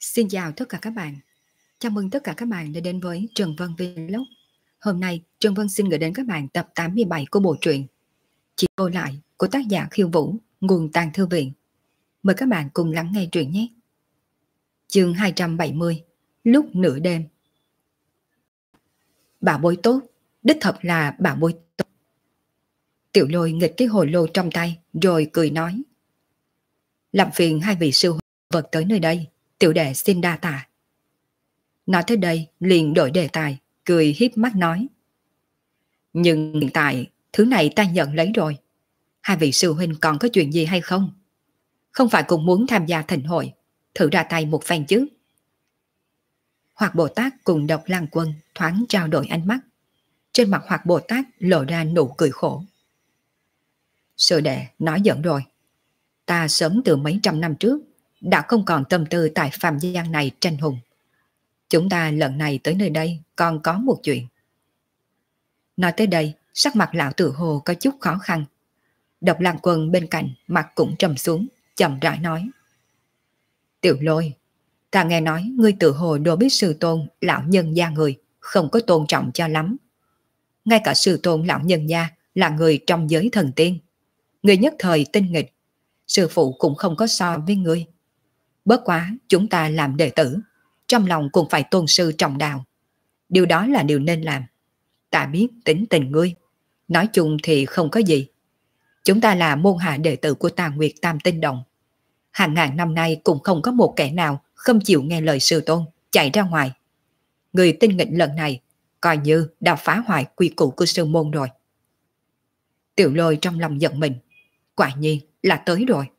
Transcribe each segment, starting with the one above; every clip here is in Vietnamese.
Xin chào tất cả các bạn. Chào mừng tất cả các bạn đã đến với Trần Vân Vlog. Hôm nay Trần Vân xin gửi đến các bạn tập 87 của bộ truyện Chị Vô Lại của tác giả Khiêu Vũ, nguồn Tàng Thư Viện. Mời các bạn cùng lắng nghe truyện nhé. Chương 270, lúc nửa đêm. Bảo bối tốt, đích thật là bảo bối tốt. Tiểu Lôi nghịch cái hồ lô trong tay rồi cười nói: làm phiền hai vị sư vật tới nơi đây, tiểu đệ xin đa tạ. Nói tới đây liền đổi đề tài, cười hiếp mắt nói: nhưng hiện tại thứ này ta nhận lấy rồi. Hai vị sư huynh còn có chuyện gì hay không? Không phải cũng muốn tham gia thịnh hội, thử ra tay một phen chứ? Hoạt Bồ Tát cùng Độc Lang Quân thoáng trao đổi ánh mắt. Trên mặt Hoạt Bồ Tát lộ ra nụ cười khổ. Sư đệ nói giỡn rồi. Ta sớm từ mấy trăm năm trước đã không còn tâm tư tại phàm gian này tranh hùng. Chúng ta lần này tới nơi đây còn có một chuyện. Nói tới đây, sắc mặt lão tự hồ có chút khó khăn. Độc Lang Quân bên cạnh mặt cũng trầm xuống, chậm rãi nói: Tiểu Lôi, ta nghe nói ngươi tự hồ đối biết sư tôn lão nhân gia người không có tôn trọng cho lắm. Ngay cả sư tôn lão nhân gia là người trong giới thần tiên. Ngươi nhất thời tinh nghịch, sư phụ cũng không có so với ngươi. Bất quá chúng ta làm đệ tử, trong lòng cũng phải tôn sư trọng đạo. Điều đó là điều nên làm. Ta biết tính tình ngươi, nói chung thì không có gì. Chúng ta là môn hạ đệ tử của Tà Nguyệt Tam Tinh Động. Hàng ngàn năm nay cũng không có một kẻ nào không chịu nghe lời sư tôn, chạy ra ngoài. Người tinh nghịch lần này coi như đã phá hoại quy củ của sư môn rồi. Tiểu Lôi trong lòng giận mình, quả nhiên là tới rồi.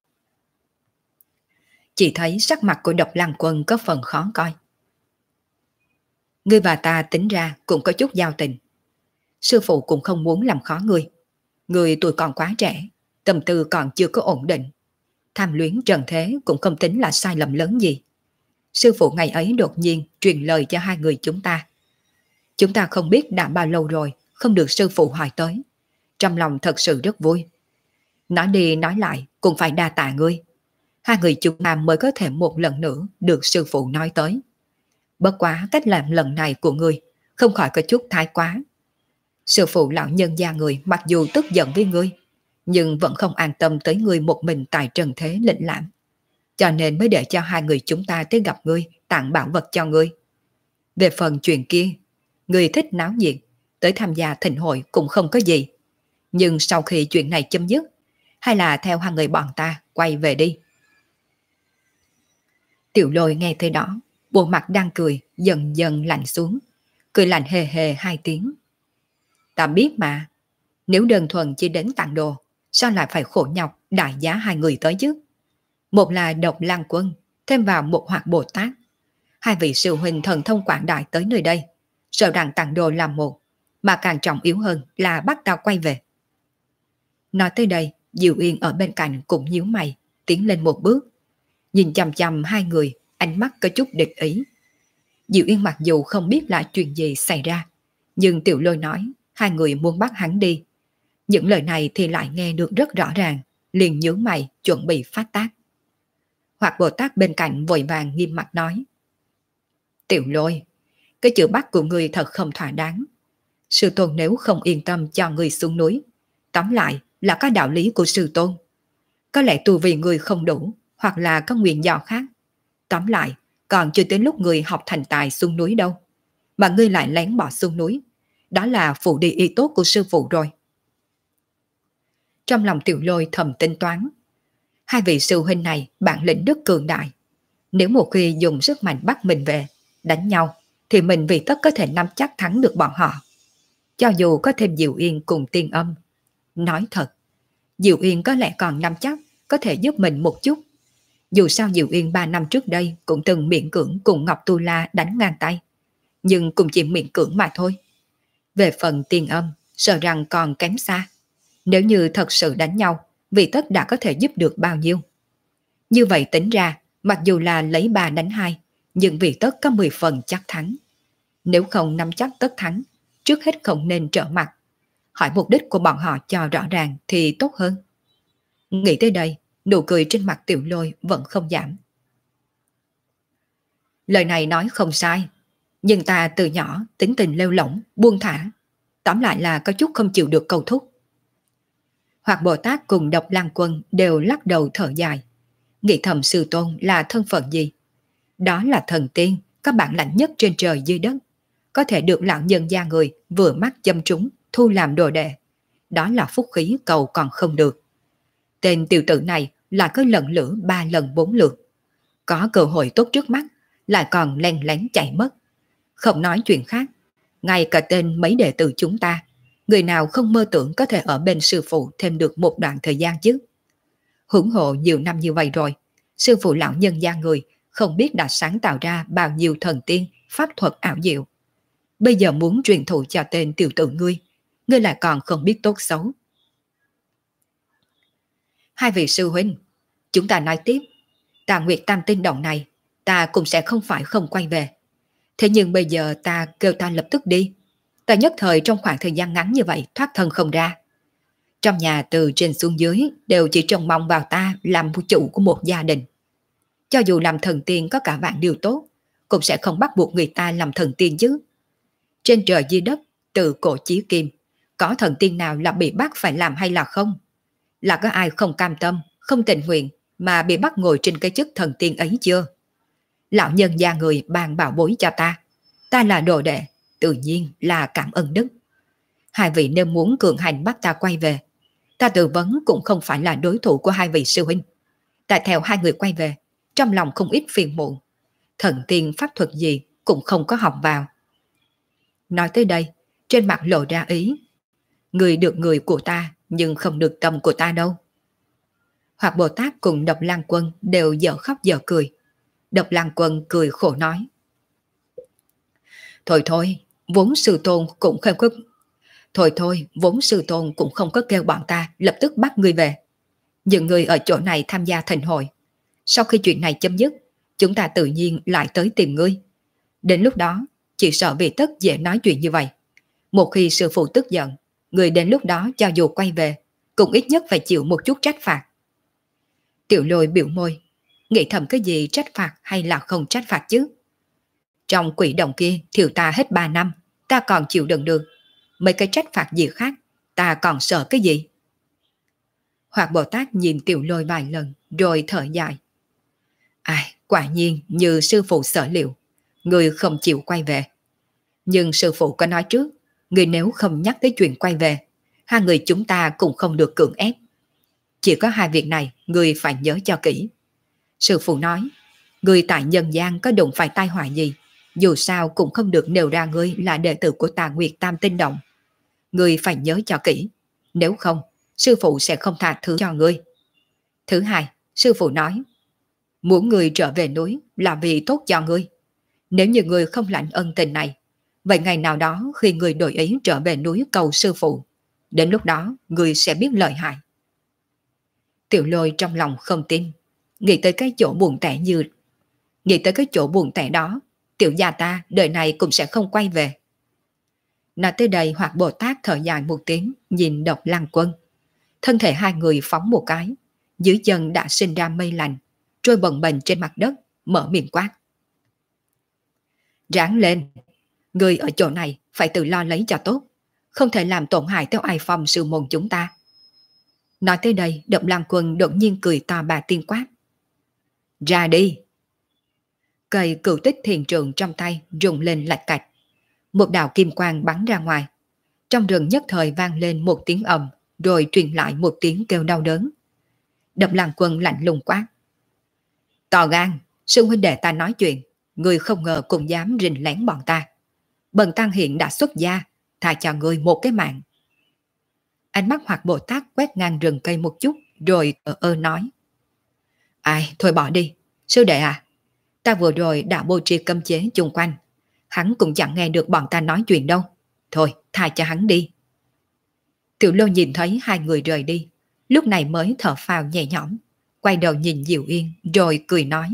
Chỉ thấy sắc mặt của Độc Lang Quân có phần khó coi. Ngươi và ta tính ra cũng có chút giao tình. Sư phụ cũng không muốn làm khó ngươi. Ngươi tuổi còn quá trẻ, tâm tư còn chưa có ổn định. Tham luyến trần thế cũng không tính là sai lầm lớn gì. Sư phụ ngày ấy đột nhiên truyền lời cho hai người chúng ta. Chúng ta không biết đã bao lâu rồi không được sư phụ hỏi tới. Trong lòng thật sự rất vui. Nói đi nói lại cũng phải đa tạ ngươi. Hai người chúng ta mới có thể một lần nữa được sư phụ nói tới. Bất quá cách làm lần này của ngươi không khỏi có chút thái quá. Sư phụ lão nhân gia người mặc dù tức giận với ngươi, nhưng vẫn không an tâm tới ngươi một mình tại trần thế lĩnh lãm. Cho nên mới để cho hai người chúng ta tới gặp ngươi, tặng bảo vật cho ngươi. Về phần chuyện kia, ngươi thích náo nhiệt, tới tham gia thịnh hội cũng không có gì. Nhưng sau khi chuyện này chấm dứt, hay là theo hai người bọn ta quay về đi. Tiểu Lôi nghe thế đó, bộ mặt đang cười dần dần lạnh xuống, cười lạnh hề hề hai tiếng. Ta biết mà, nếu đơn thuần chỉ đến tặng đồ, sao lại phải khổ nhọc đại giá hai người tới chứ? Một là Độc Lang Quân, thêm vào một Hoạt Bồ Tát. Hai vị sư huynh thần thông quảng đại tới nơi đây, sợ rằng tặng đồ làm một, mà càng trọng yếu hơn là bắt ta quay về. Nói tới đây, Diệu Yên ở bên cạnh cũng nhíu mày, tiến lên một bước, nhìn chằm chằm hai người, ánh mắt có chút địch ý. Diệu Yên mặc dù không biết là chuyện gì xảy ra, nhưng Tiểu Lôi nói hai người muốn bắt hắn đi. Những lời này thì lại nghe được rất rõ ràng, liền nhướng mày chuẩn bị phát tác. Hoạt Bồ Tát bên cạnh vội vàng nghiêm mặt nói: Tiểu Lôi, cái chữ bắt của người thật không thỏa đáng. Sư tôn nếu không yên tâm cho người xuống núi, tóm lại là có đạo lý của sư tôn. Có lẽ tu vi người không đủ, hoặc là có nguyên do khác. Tóm lại, còn chưa tới lúc người học thành tài xuống núi đâu. Mà ngươi lại lén bỏ xuống núi. Đó là phụ đi ý tốt của sư phụ rồi. Trong lòng Tiểu Lôi thầm tính toán. Hai vị sư huynh này bản lĩnh rất cường đại. Nếu một khi dùng sức mạnh bắt mình về, đánh nhau, thì mình vì tất có thể nắm chắc thắng được bọn họ. Cho dù có thêm Diệu Yên cùng Tiên Âm. Nói thật, Diệu Yên có lẽ còn nắm chắc có thể giúp mình một chút. Dù sao Diệu Yên 3 năm trước đây cũng từng miễn cưỡng cùng Ngọc Tu La đánh ngang tay. Nhưng cũng chỉ miễn cưỡng mà thôi. Về phần Tiên Âm, sợ rằng còn kém xa. Nếu như thật sự đánh nhau, Vị Tất đã có thể giúp được bao nhiêu. Như vậy tính ra, mặc dù là lấy 3 đánh 2, nhưng Vị Tất có 10 phần chắc thắng. Nếu không nắm chắc tất thắng, trước hết không nên trở mặt. Hỏi mục đích của bọn họ cho rõ ràng thì tốt hơn. Nghĩ tới đây, nụ cười trên mặt Tiểu Lôi vẫn không giảm. Lời này nói không sai, nhưng ta từ nhỏ tính tình lêu lỏng, buông thả, tóm lại là có chút không chịu được cầu thúc. Hoặc Bồ Tát cùng Độc Lăng Quân đều lắc đầu thở dài, nghĩ thầm sư tôn là thân phận gì? Đó là thần tiên, có bản lãnh nhất trên trời dưới đất, có thể được lão nhân gia người vừa mắt châm trúng, thu làm đồ đệ. Đó là phúc khí cầu còn không được. Tên tiểu tử này lại có lần lửa 3 lần 4 lượt. Có cơ hội tốt trước mắt, lại còn len lén chạy mất. Không nói chuyện khác, ngay cả tên mấy đệ tử chúng ta, người nào không mơ tưởng có thể ở bên sư phụ thêm được một đoạn thời gian chứ. Hưởng hộ nhiều năm như vậy rồi, sư phụ lão nhân gia người không biết đã sáng tạo ra bao nhiêu thần tiên, pháp thuật ảo diệu. Bây giờ muốn truyền thụ cho tên tiểu tử ngươi lại còn không biết tốt xấu. Hai vị sư huynh, chúng ta nói tiếp. Tà Nguyệt Tam Tinh Động này, ta cũng sẽ không phải không quay về. Thế nhưng bây giờ ta kêu ta lập tức đi. Ta nhất thời trong khoảng thời gian ngắn như vậy thoát thân không ra. Trong nhà từ trên xuống dưới đều chỉ trông mong vào ta làm chủ của một gia đình. Cho dù làm thần tiên có cả vạn điều tốt, cũng sẽ không bắt buộc người ta làm thần tiên chứ. Trên trời dưới đất, từ cổ chí kim, có thần tiên nào là bị bắt phải làm hay là không? Là có ai không cam tâm, không tình nguyện mà bị bắt ngồi trên cái chức thần tiên ấy chưa? Lão nhân gia người ban bảo bối cho ta là đồ đệ, tự nhiên là cảm ơn đức. Hai vị nếu muốn cường hành bắt ta quay về, ta tư vấn cũng không phải là đối thủ của hai vị sư huynh. Ta theo hai người quay về, trong lòng không ít phiền muộn. Thần tiên pháp thuật gì cũng không có học vào. Nói tới đây, trên mặt lộ ra ý. Người được người của ta, nhưng không được tâm của ta đâu. Hoặc Bồ Tát cùng Độc Lăng Quân đều dở khóc dở cười. Độc Lăng Quân cười khổ nói. Thôi, vốn sư tôn cũng không có... vốn sư tôn cũng không có kêu bọn ta lập tức bắt ngươi về. Những người ở chỗ này tham gia thành hội. Sau khi chuyện này chấm dứt, chúng ta tự nhiên lại tới tìm ngươi. Đến lúc đó, chỉ sợ vì tất dễ nói chuyện như vậy. Một khi sư phụ tức giận, người đến lúc đó cho dù quay về, cũng ít nhất phải chịu một chút trách phạt. Tiểu Lôi biểu môi, nghĩ thầm cái gì trách phạt hay là không trách phạt chứ. Trong quỷ đồng kia thiêu ta hết 3 năm, ta còn chịu đựng được. Mấy cái trách phạt gì khác, ta còn sợ cái gì? Hoặc Bồ Tát nhìn Tiểu Lôi vài lần, rồi thở dài. Ai, quả nhiên như sư phụ sở liệu, người không chịu quay về. Nhưng sư phụ có nói trước, người nếu không nhắc tới chuyện quay về, hai người chúng ta cũng không được cưỡng ép. Chỉ có hai việc này, người phải nhớ cho kỹ. Sư phụ nói, người tại nhân gian có đụng phải tai họa gì, dù sao cũng không được nêu ra ngươi là đệ tử của Tà Nguyệt Tam Tinh Động. Ngươi phải nhớ cho kỹ, nếu không, sư phụ sẽ không tha thứ cho ngươi. Thứ hai, sư phụ nói, muốn ngươi trở về núi là vì tốt cho ngươi. Nếu như ngươi không lãnh ân tình này, vậy ngày nào đó khi ngươi đổi ý trở về núi cầu sư phụ, đến lúc đó ngươi sẽ biết lợi hại. Tiểu Lôi trong lòng không tin, nghĩ tới cái chỗ buồn tẻ đó, tiểu gia ta đời này cũng sẽ không quay về. Nói tới đây Hoạt Bồ Tát thở dài một tiếng, nhìn Độc Lăng Quân. Thân thể hai người phóng một cái, dưới chân đã sinh ra mây lạnh, trôi bồng bềnh trên mặt đất, mở miệng quát. Ráng lên, người ở chỗ này phải tự lo lấy cho tốt, không thể làm tổn hại tới ai phong sư môn chúng ta. Nói tới đây, Độc Lăng Quân đột nhiên cười to bà tiên quát. Ra đi! Cây cửu tích thiền trượng trong tay rung lên lạch cạch. Một đạo kim quang bắn ra ngoài. Trong rừng nhất thời vang lên một tiếng ầm, rồi truyền lại một tiếng kêu đau đớn. Độc Lăng Quân lạnh lùng quát. To gan, sư huynh đệ ta nói chuyện, người không ngờ cũng dám rình lén bọn ta. Bần tăng hiện đã xuất gia, tha cho người một cái mạng. Ánh mắt Hoạt Bồ Tát quét ngang rừng cây một chút, rồi nói. Ai, thôi bỏ đi, sư đệ à, ta vừa rồi đã bố trí cấm chế chung quanh, hắn cũng chẳng nghe được bọn ta nói chuyện đâu. Thôi, tha cho hắn đi. Tiểu Lô nhìn thấy hai người rời đi, lúc này mới thở phào nhẹ nhõm, quay đầu nhìn Diệu Yên, rồi cười nói.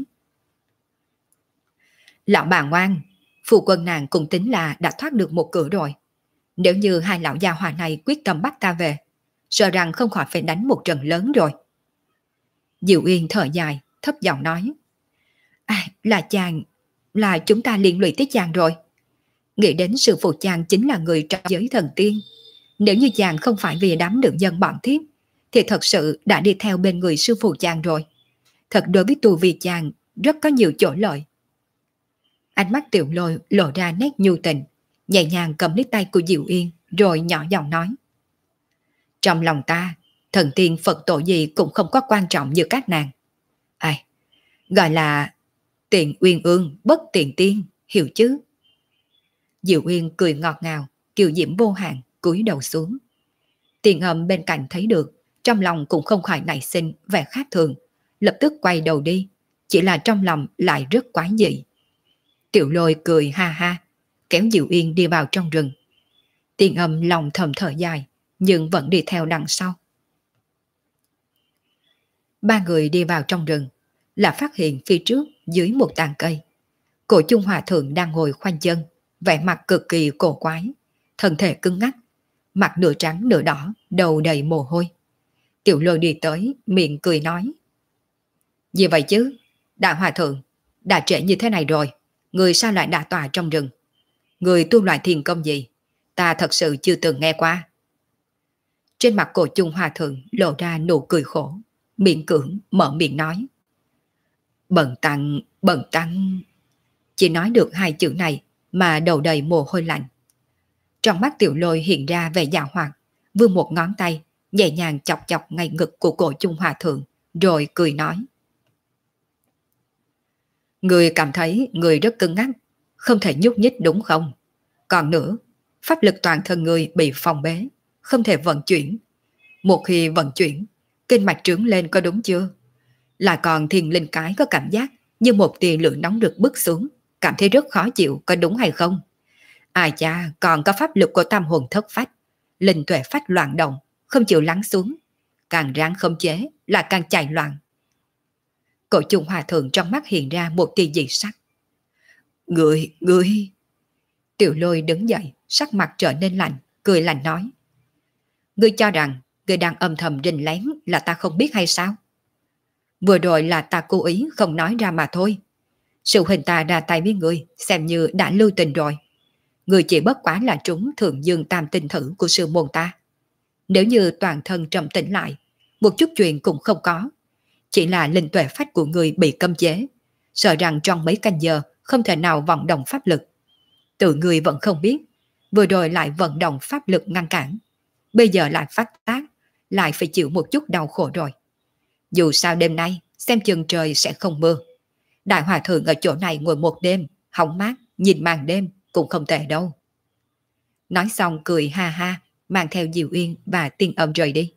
Lão bà ngoan, phụ quân nàng cũng tính là đã thoát được một cửa rồi. Nếu như hai lão gia hỏa này quyết tâm bắt ta về, sợ rằng không khỏi phải đánh một trận lớn rồi. Diệu Yên thở dài, thấp giọng nói. À, là là chúng ta liên lụy tới chàng rồi. Nghĩ đến sư phụ chàng chính là người trong giới thần tiên. Nếu như chàng không phải vì đám nữ nhân bọn thiếp, thì thật sự đã đi theo bên người sư phụ chàng rồi. Thật đối với tu vi chàng rất có nhiều chỗ lợi. Ánh mắt Tiểu Lôi lộ ra nét nhu tình, nhẹ nhàng cầm lấy tay của Diệu Yên rồi nhỏ giọng nói. Trong lòng ta, thần tiên Phật tổ gì cũng không có quan trọng như các nàng. Ai, gọi là tiền uyên ương bất tiền tiên, hiểu chứ? Diệu Uyên cười ngọt ngào, kiều diễm vô hạn, cúi đầu xuống. Tiền Âm bên cạnh thấy được, trong lòng cũng không khỏi nảy sinh vẻ khác thường, lập tức quay đầu đi, chỉ là trong lòng lại rất quái dị. Tiểu Lôi cười ha ha, kéo Diệu Uyên đi vào trong rừng. Tiền Âm lòng thầm thở dài, nhưng vẫn đi theo đằng sau. Ba người đi vào trong rừng, là phát hiện phía trước dưới một tàn cây. Cổ Chung Hòa Thượng đang ngồi khoanh chân, vẻ mặt cực kỳ cổ quái, thân thể cứng ngắc, mặt nửa trắng nửa đỏ, đầu đầy mồ hôi. Tiểu Lôi đi tới, miệng cười nói. Gì vậy chứ? Đại Hòa Thượng, đã trễ như thế này rồi, người sao lại đả tọa trong rừng? Người tu loại thiền công gì? Ta thật sự chưa từng nghe qua. Trên mặt Cổ Chung Hòa Thượng lộ ra nụ cười khổ, miệng cưỡng mở miệng nói. Bần tăng. Chỉ nói được hai chữ này mà đầu đầy mồ hôi lạnh. Trong mắt Tiểu Lôi hiện ra vẻ giảo hoạt, vươn một ngón tay, nhẹ nhàng chọc chọc ngay ngực của Cổ Chung Hòa Thượng, rồi cười nói. Người cảm thấy người rất cứng ngắc, không thể nhúc nhích đúng không? Còn nữa, pháp lực toàn thân người bị phong bế, không thể vận chuyển. Một khi vận chuyển, kinh mạch trướng lên có đúng chưa? Lại còn thiền linh cái có cảm giác như một tia lửa nóng được bức xuống, cảm thấy rất khó chịu, có đúng hay không? Ai cha, còn có pháp lực của tam hồn thất phách, linh tuệ phách loạn động, không chịu lắng xuống, càng ráng không chế là càng chạy loạn. Cổ Chung Hòa Thượng trong mắt hiện ra một tia dị sắc. Người. Tiểu Lôi đứng dậy, sắc mặt trở nên lạnh, cười lạnh nói. Ngươi cho rằng ngươi đang âm thầm rình lén là ta không biết hay sao? Vừa rồi là ta cố ý không nói ra mà thôi. Sự hình ta ra tay với ngươi xem như đã lưu tình rồi. Ngươi chỉ bất quá là trúng thượng dương tam tinh thử của sư môn ta. Nếu như toàn thân trầm tĩnh lại, một chút chuyện cũng không có. Chỉ là linh tuệ phách của ngươi bị cấm chế, sợ rằng trong mấy canh giờ không thể nào vận động pháp lực. Tự ngươi vẫn không biết, vừa rồi lại vận động pháp lực ngăn cản. Bây giờ lại phát tác, lại phải chịu một chút đau khổ rồi. Dù sao đêm nay, xem chừng trời sẽ không mưa. Đại Hòa Thượng ở chỗ này ngồi một đêm, hóng mát, nhìn màn đêm cũng không tệ đâu. Nói xong cười ha ha, mang theo Diệu Yên và Tiên Âm rời đi.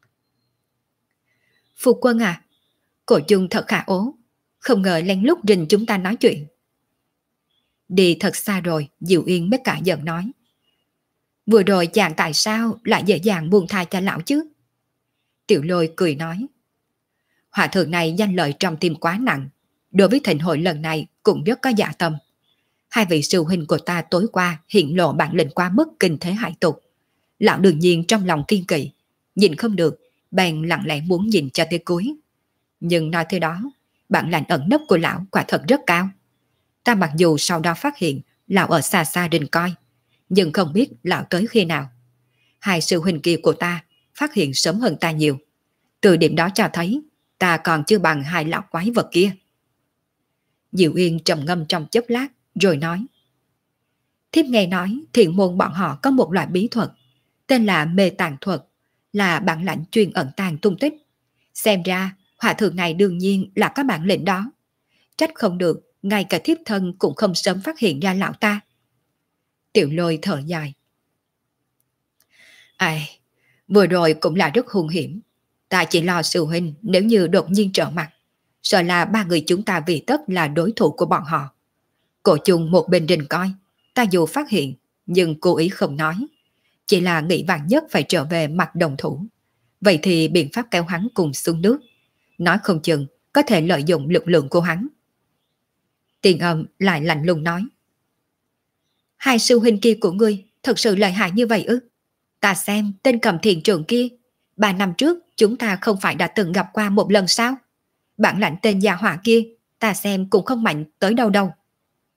Phu quân à, Cổ Chung thật khả ố, không ngờ lén lút rình chúng ta nói chuyện. Đi thật xa rồi, Diệu Yên mới cả giận nói. Vừa rồi chàng tại sao lại dễ dàng buông tha cho lão chứ? Tiểu Lôi cười nói. Hòa thượng này danh lợi trong tim quá nặng, đối với thịnh hội lần này cũng rất có dạ tâm. Hai vị sư huynh của ta tối qua hiện lộ bản lĩnh quá mức kinh thế hải tục. Lão đương nhiên trong lòng kiên kỵ, nhìn không được, bèn lặng lẽ muốn nhìn cho tới cuối. Nhưng nói thế đó, bản lãnh ẩn nấp của lão quả thật rất cao. Ta mặc dù sau đó phát hiện lão ở xa xa rình coi, nhưng không biết lão tới khi nào. Hai sư huynh kia của ta phát hiện sớm hơn ta nhiều. Từ điểm đó cho thấy ta còn chưa bằng hai lão quái vật kia. Diệu Yên trầm ngâm trong chốc lát rồi nói. Thiếp nghe nói thiện môn bọn họ có một loại bí thuật tên là mê tàng thuật, là bản lãnh chuyên ẩn tàng tung tích. Xem ra hòa thượng này đương nhiên là có bản lĩnh đó. Trách không được, ngay cả thiếp thân cũng không sớm phát hiện ra lão ta. Tiểu Lôi thở dài. Ai, vừa rồi cũng là rất hung hiểm. Ta chỉ lo sư huynh nếu như đột nhiên trở mặt, sợ là ba người chúng ta vì tất là đối thủ của bọn họ. Cổ Chung một bên rình coi, ta dù phát hiện nhưng cố ý không nói, chỉ là nghĩ vạn nhất phải trở về mặt đồng thủ. Vậy thì biện pháp kéo hắn cùng xuống nước, nói không chừng có thể lợi dụng lực lượng của hắn. Tiền Âm lại lạnh lùng nói. Hai sư huynh kia của ngươi thật sự lợi hại như vậy ư? Ta xem tên cầm thiền trưởng kia, 3 năm trước chúng ta không phải đã từng gặp qua một lần sao? Bản lãnh tên gia hỏa kia, ta xem cũng không mạnh tới đâu đâu.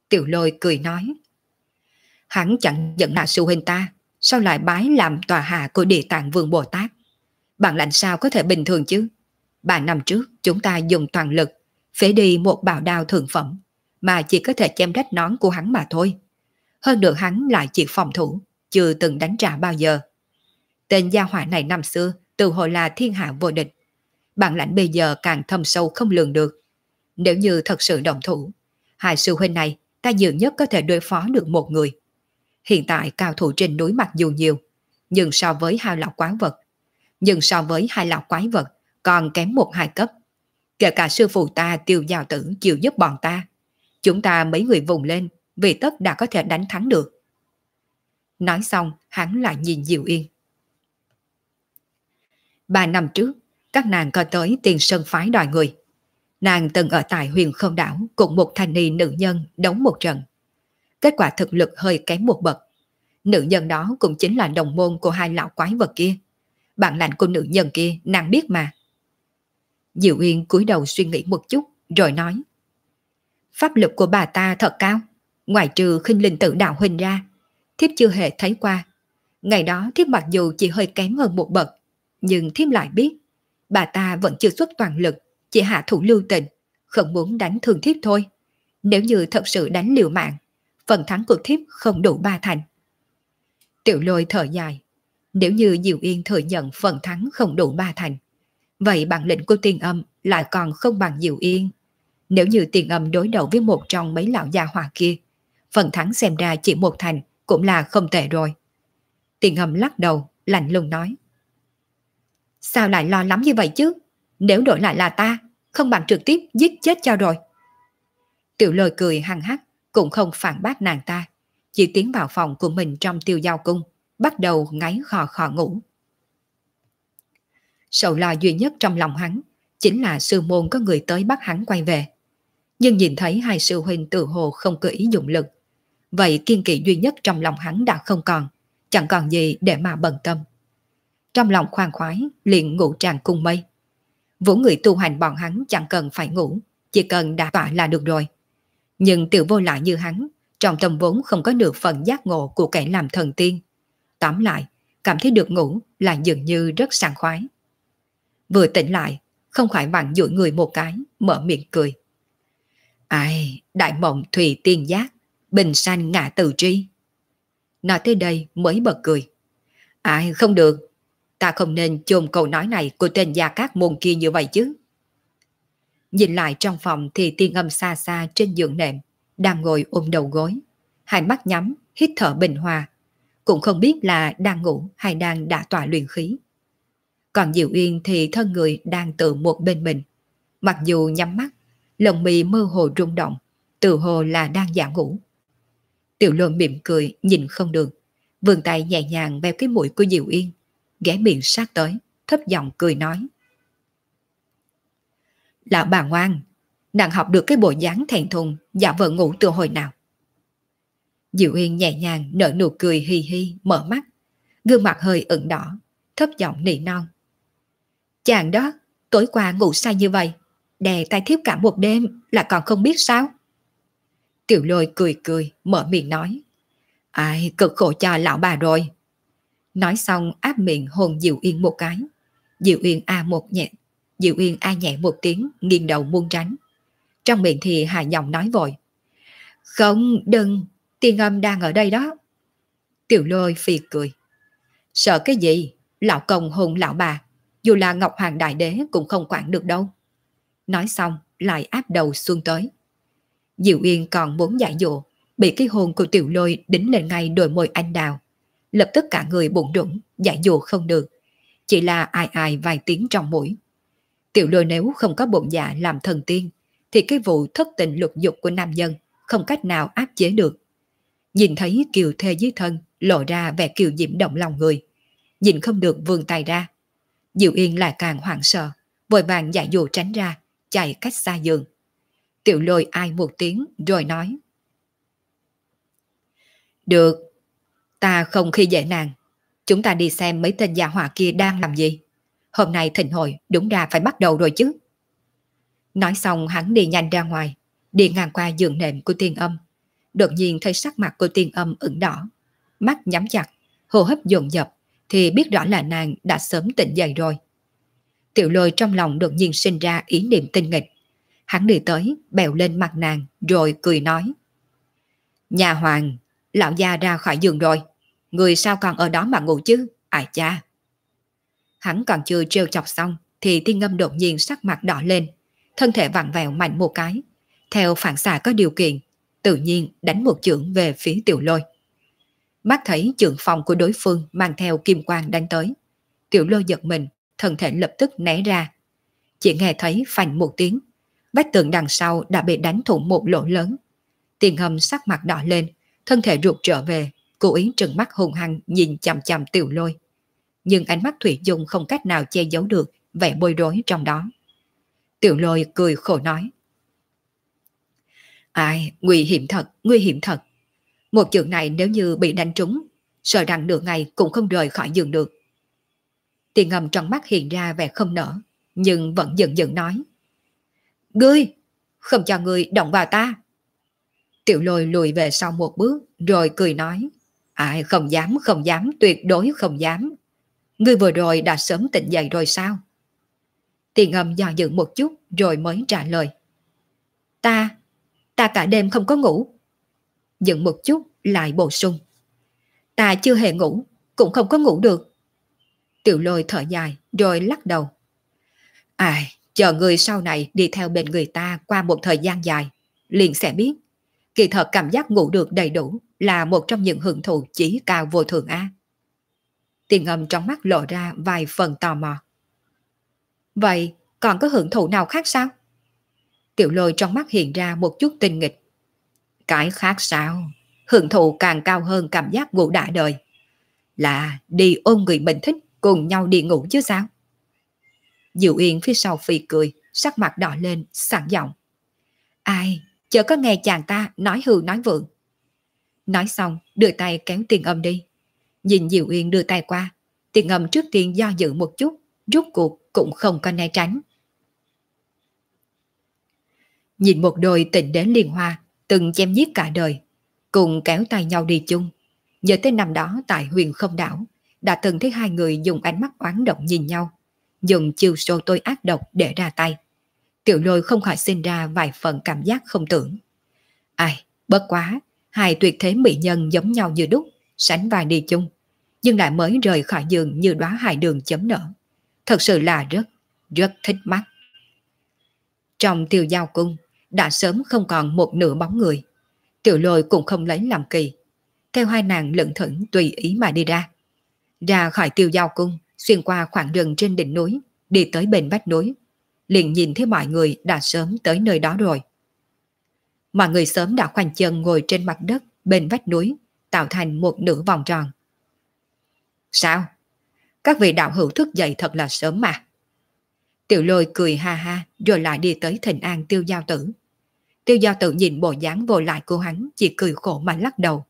Tiểu Lôi cười nói. Hắn chẳng giận là sư huynh ta, sao lại bái làm tòa hạ của Địa Tạng Vương Bồ Tát? Bạn lạnh sao có thể bình thường chứ? 3 năm trước chúng ta dùng toàn lực phế đi một bảo đao thượng phẩm, mà chỉ có thể chém rách nón của hắn mà thôi. Hơn nữa hắn lại chỉ phòng thủ, chưa từng đánh trả bao giờ. Tên gia hỏa này năm xưa tự hồ là thiên hạ vô địch. Bản lãnh bây giờ càng thâm sâu không lường được. Nếu như thật sự động thủ, hai sư huynh này ta nhiều nhất có thể đối phó được một người. Hiện tại cao thủ trên núi mặc dù nhiều, nhưng so với hai lão quái vật còn kém 1-2 cấp. Kể cả sư phụ ta Tiêu Giao Tử chịu giúp bọn ta, chúng ta mấy người vùng lên vì tất đã có thể đánh thắng được. Nói xong hắn lại nhìn Diệu Yên. 3 năm trước các nàng có tới Tiền Sơn phái đòi người. Nàng từng ở tại Huyền Không Đảo cùng một thanh ni nữ nhân đấu một trận. Kết quả thực lực hơi kém một bậc. Nữ nhân đó cũng chính là đồng môn của hai lão quái vật kia. Bản lãnh của nữ nhân kia nàng biết mà. Diệu Yên cúi đầu suy nghĩ một chút rồi nói. Pháp lực của bà ta thật cao, ngoài trừ Khinh Linh Tử đạo huynh ra, thiếp chưa hề thấy qua. Ngày đó thiếp mặc dù chỉ hơi kém hơn một bậc, nhưng thiếp lại biết bà ta vẫn chưa xuất toàn lực, chỉ hạ thủ lưu tình, không muốn đánh thương thiếp thôi. Nếu như thật sự đánh liều mạng, phần thắng của thiếp không đủ 3 thành. Tiểu Lôi thở dài. Nếu như Diệu Yên thừa nhận phần thắng không đủ 3 thành, vậy bản lĩnh của Tiên Âm lại còn không bằng Diệu Yên. Nếu như Tiên Âm đối đầu với một trong mấy lão gia hỏa kia, phần thắng xem ra chỉ 1 thành cũng là không tệ rồi. Tiên Âm lắc đầu, lạnh lùng nói. Sao lại lo lắm như vậy chứ? Nếu đổi lại là ta, không bằng trực tiếp giết chết cho rồi. Tiểu Lôi cười hăng hắc, cũng không phản bác nàng ta, chỉ tiến vào phòng của mình trong Tiêu Giao Cung, bắt đầu ngáy khò khò ngủ. Sầu lo duy nhất trong lòng hắn chính là sư môn có người tới bắt hắn quay về. Nhưng nhìn thấy hai sư huynh tự hồ không có ý dụng lực, vậy kiên kỵ duy nhất trong lòng hắn đã không còn, chẳng còn gì để mà bận tâm. Trong lòng khoan khoái liền ngủ tràn cung mây. Vốn người tu hành bọn hắn chẳng cần phải ngủ, chỉ cần đả tọa là được rồi. Nhưng Tiểu Vô lại như hắn, trong tâm vốn không có được phần giác ngộ của kẻ làm thần tiên. Tóm lại, cảm thấy được ngủ là dường như rất sảng khoái. Vừa tỉnh lại, không khỏi vặn duỗi người một cái, mở miệng cười. Ai, đại mộng thùy tiên giác, bình sanh ngã từ tri. Nói tới đây mới bật cười. Ai, không được, ta không nên chôn câu nói này của tên Gia Cát môn kia như vậy chứ. Nhìn lại trong phòng thì Tiên Âm xa xa trên giường nệm, đang ngồi ôm đầu gối, hai mắt nhắm, hít thở bình hòa, cũng không biết là đang ngủ hay đang đả tọa luyện khí. Còn Diệu Yên thì thân người đang tự một bên mình, mặc dù nhắm mắt, lồng mì mơ hồ rung động, tự hồ là đang giả ngủ. Tiểu Lôi mỉm cười nhìn không được, vươn tay nhẹ nhàng véo cái mũi của Diệu Yên, ghé miệng sát tới, thấp giọng cười nói. Lão bà ngoan, nàng học được cái bộ dáng thẹn thùng giả vờ ngủ từ hồi nào? Diệu Yên nhẹ nhàng nở nụ cười hi hi, mở mắt, gương mặt hơi ửng đỏ, thấp giọng nỉ non. Chàng đó, tối qua ngủ say như vậy, đè tay thiếp cả một đêm là còn không biết sao? Tiểu Lôi cười cười, mở miệng nói. Ai, cực khổ cho lão bà rồi. Nói xong áp miệng hôn Diệu Yên một cái. Diệu Yên a nhẹ một tiếng, nghiêng đầu muốn tránh. Trong miệng thì hạ giọng nói vội. Không, đừng, Tiên Âm đang ở đây đó. Tiểu Lôi phì cười. Sợ cái gì, lão công hôn lão bà, dù là Ngọc Hoàng Đại Đế cũng không quản được đâu. Nói xong lại áp đầu xuông tới. Diệu Yên còn muốn giải dụ, bị cái hôn của Tiểu Lôi đính lên ngay đôi môi anh đào. Lập tức cả người bụng rủng, giải dụ không được, chỉ là ai ai vài tiếng trong mũi. Tiểu Lôi nếu không có bụng dạ làm thần tiên, thì cái vụ thất tình lục dục của nam nhân không cách nào áp chế được. Nhìn thấy kiều thê dưới thân lộ ra vẻ kiều diễm động lòng người, nhìn không được vươn tay ra. Diệu Yên lại càng hoảng sợ, vội vàng giải dụ tránh ra, chạy cách xa giường. Tiểu Lôi ai một tiếng rồi nói. Được, ta không khi dễ nàng, chúng ta đi xem mấy tên gia hỏa kia đang làm gì. Hôm nay thịnh hội đúng ra phải bắt đầu rồi chứ. Nói xong hắn đi nhanh ra ngoài, đi ngang qua giường nệm của Tiên Âm, đột nhiên thấy sắc mặt của Tiên Âm ửng đỏ, mắt nhắm chặt, hô hấp dồn dập, thì biết rõ là nàng đã sớm tỉnh dậy rồi. Tiểu Lôi trong lòng đột nhiên sinh ra ý niệm tinh nghịch. Hắn đi tới, bèo lên mặt nàng, rồi cười nói. Nhà hoàng, lão gia ra khỏi giường rồi. Người sao còn ở đó mà ngủ chứ? Ai cha. Hắn còn chưa trêu chọc xong, thì Tiên Ngâm đột nhiên sắc mặt đỏ lên, thân thể vặn vẹo mạnh một cái. Theo phản xạ có điều kiện, tự nhiên đánh một chưởng về phía Tiểu Lôi. Mắt thấy chưởng phòng của đối phương mang theo kim quang đánh tới. Tiểu Lôi giật mình, thân thể lập tức né ra. Chỉ nghe thấy phành một tiếng, vách tường đằng sau đã bị đánh thủng một lỗ lớn. Tiền Hâm sắc mặt đỏ lên, thân thể rụt trở về, cố ý trừng mắt hung hăng nhìn chằm chằm Tiểu Lôi. Nhưng ánh mắt Thủy Dung không cách nào che giấu được vẻ bối rối trong đó. Tiểu Lôi cười khổ nói. Ai, nguy hiểm thật, nguy hiểm thật. Một chưởng này nếu như bị đánh trúng, sợ rằng nửa ngày cũng không rời khỏi giường được. Tiền Hâm trong mắt hiện ra vẻ không nở, nhưng vẫn giận giận nói. Ngươi, không cho ngươi động vào ta. Tiểu Lôi lùi về sau một bước, rồi cười nói. Ai, không dám, không dám, tuyệt đối không dám. Ngươi vừa rồi đã sớm tỉnh dậy rồi sao? Tiền Hâm do dự một chút, rồi mới trả lời. Ta cả đêm không có ngủ. Dừng một chút, lại bổ sung. Ta chưa hề ngủ, cũng không có ngủ được. Tiểu Lôi thở dài, rồi lắc đầu. Ai, chờ người sau này đi theo bên người ta qua một thời gian dài, liền sẽ biết. Kỳ thật cảm giác ngủ được đầy đủ là một trong những hưởng thụ chí cao vô thượng á. Tiền Ngâm trong mắt lộ ra vài phần tò mò. Vậy còn có hưởng thụ nào khác sao? Tiểu Lôi trong mắt hiện ra một chút tinh nghịch. Cái khác sao? Hưởng thụ càng cao hơn cảm giác ngủ đã đời. Là đi ôm người mình thích cùng nhau đi ngủ chứ sao? Diệu Yên phía sau phì cười, sắc mặt đỏ lên, sẵn giọng. Ai, chớ có nghe chàng ta nói hư nói vượng. Nói xong, đưa tay kéo Tiền Âm đi. Nhìn Diệu Yên đưa tay qua, Tiền Âm trước tiên do dự một chút, rút cuộc cũng không có né tránh. Nhìn một đôi tình đến liên hoa, từng chém giết cả đời, cùng kéo tay nhau đi chung. Nhớ tới năm đó tại Huyền Không Đảo, đã từng thấy hai người dùng ánh mắt oán độc nhìn nhau, dùng chiêu số tôi ác độc để ra tay. Tiểu Lôi không khỏi sinh ra vài phần cảm giác không tưởng. Ai, bất quá, hai tuyệt thế mỹ nhân giống nhau như đúc, sánh vai đi chung, nhưng lại mới rời khỏi giường như đóa hài đường chấm nở. Thật sự là rất thích mắt. Trong Tiêu Giao Cung, đã sớm không còn một nửa bóng người. Tiểu Lôi cũng không lấy làm kỳ. Theo hai nàng lững thững tùy ý mà đi ra. Ra khỏi Tiêu Giao Cung, xuyên qua khoảng rừng trên đỉnh núi, đi tới bên vách núi. Liền nhìn thấy mọi người đã sớm tới nơi đó rồi. Mọi người sớm đã khoanh chân ngồi trên mặt đất bên vách núi, tạo thành một nửa vòng tròn. Sao? Các vị đạo hữu thức dậy thật là sớm mà. Tiểu Lôi cười ha ha, rồi lại đi tới thỉnh an Tiêu Giao Tử. Tiêu Giao Tử nhìn bộ dáng vô lại của hắn, chỉ cười khổ mà lắc đầu.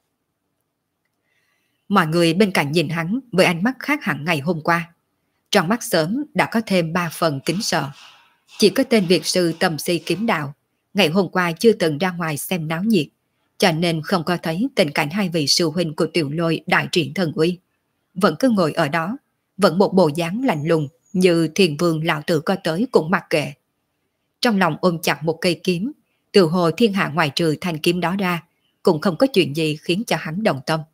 Mọi người bên cạnh nhìn hắn với ánh mắt khác hẳn ngày hôm qua. Trong mắt sớm đã có thêm 3 phần kính sợ. Chỉ có tên Việt sư Tầm Si Kiếm Đạo ngày hôm qua chưa từng ra ngoài xem náo nhiệt, cho nên không có thấy tình cảnh hai vị sư huynh của Tiểu Lôi đại triển thần uy. Vẫn cứ ngồi ở đó, vẫn một bộ dáng lạnh lùng như Thiền Vương lão tử có tới cũng mặc kệ. Trong lòng ôm chặt một cây kiếm, từ hồ thiên hạ ngoài trừ thanh kiếm đó ra, cũng không có chuyện gì khiến cho hắn đồng tâm.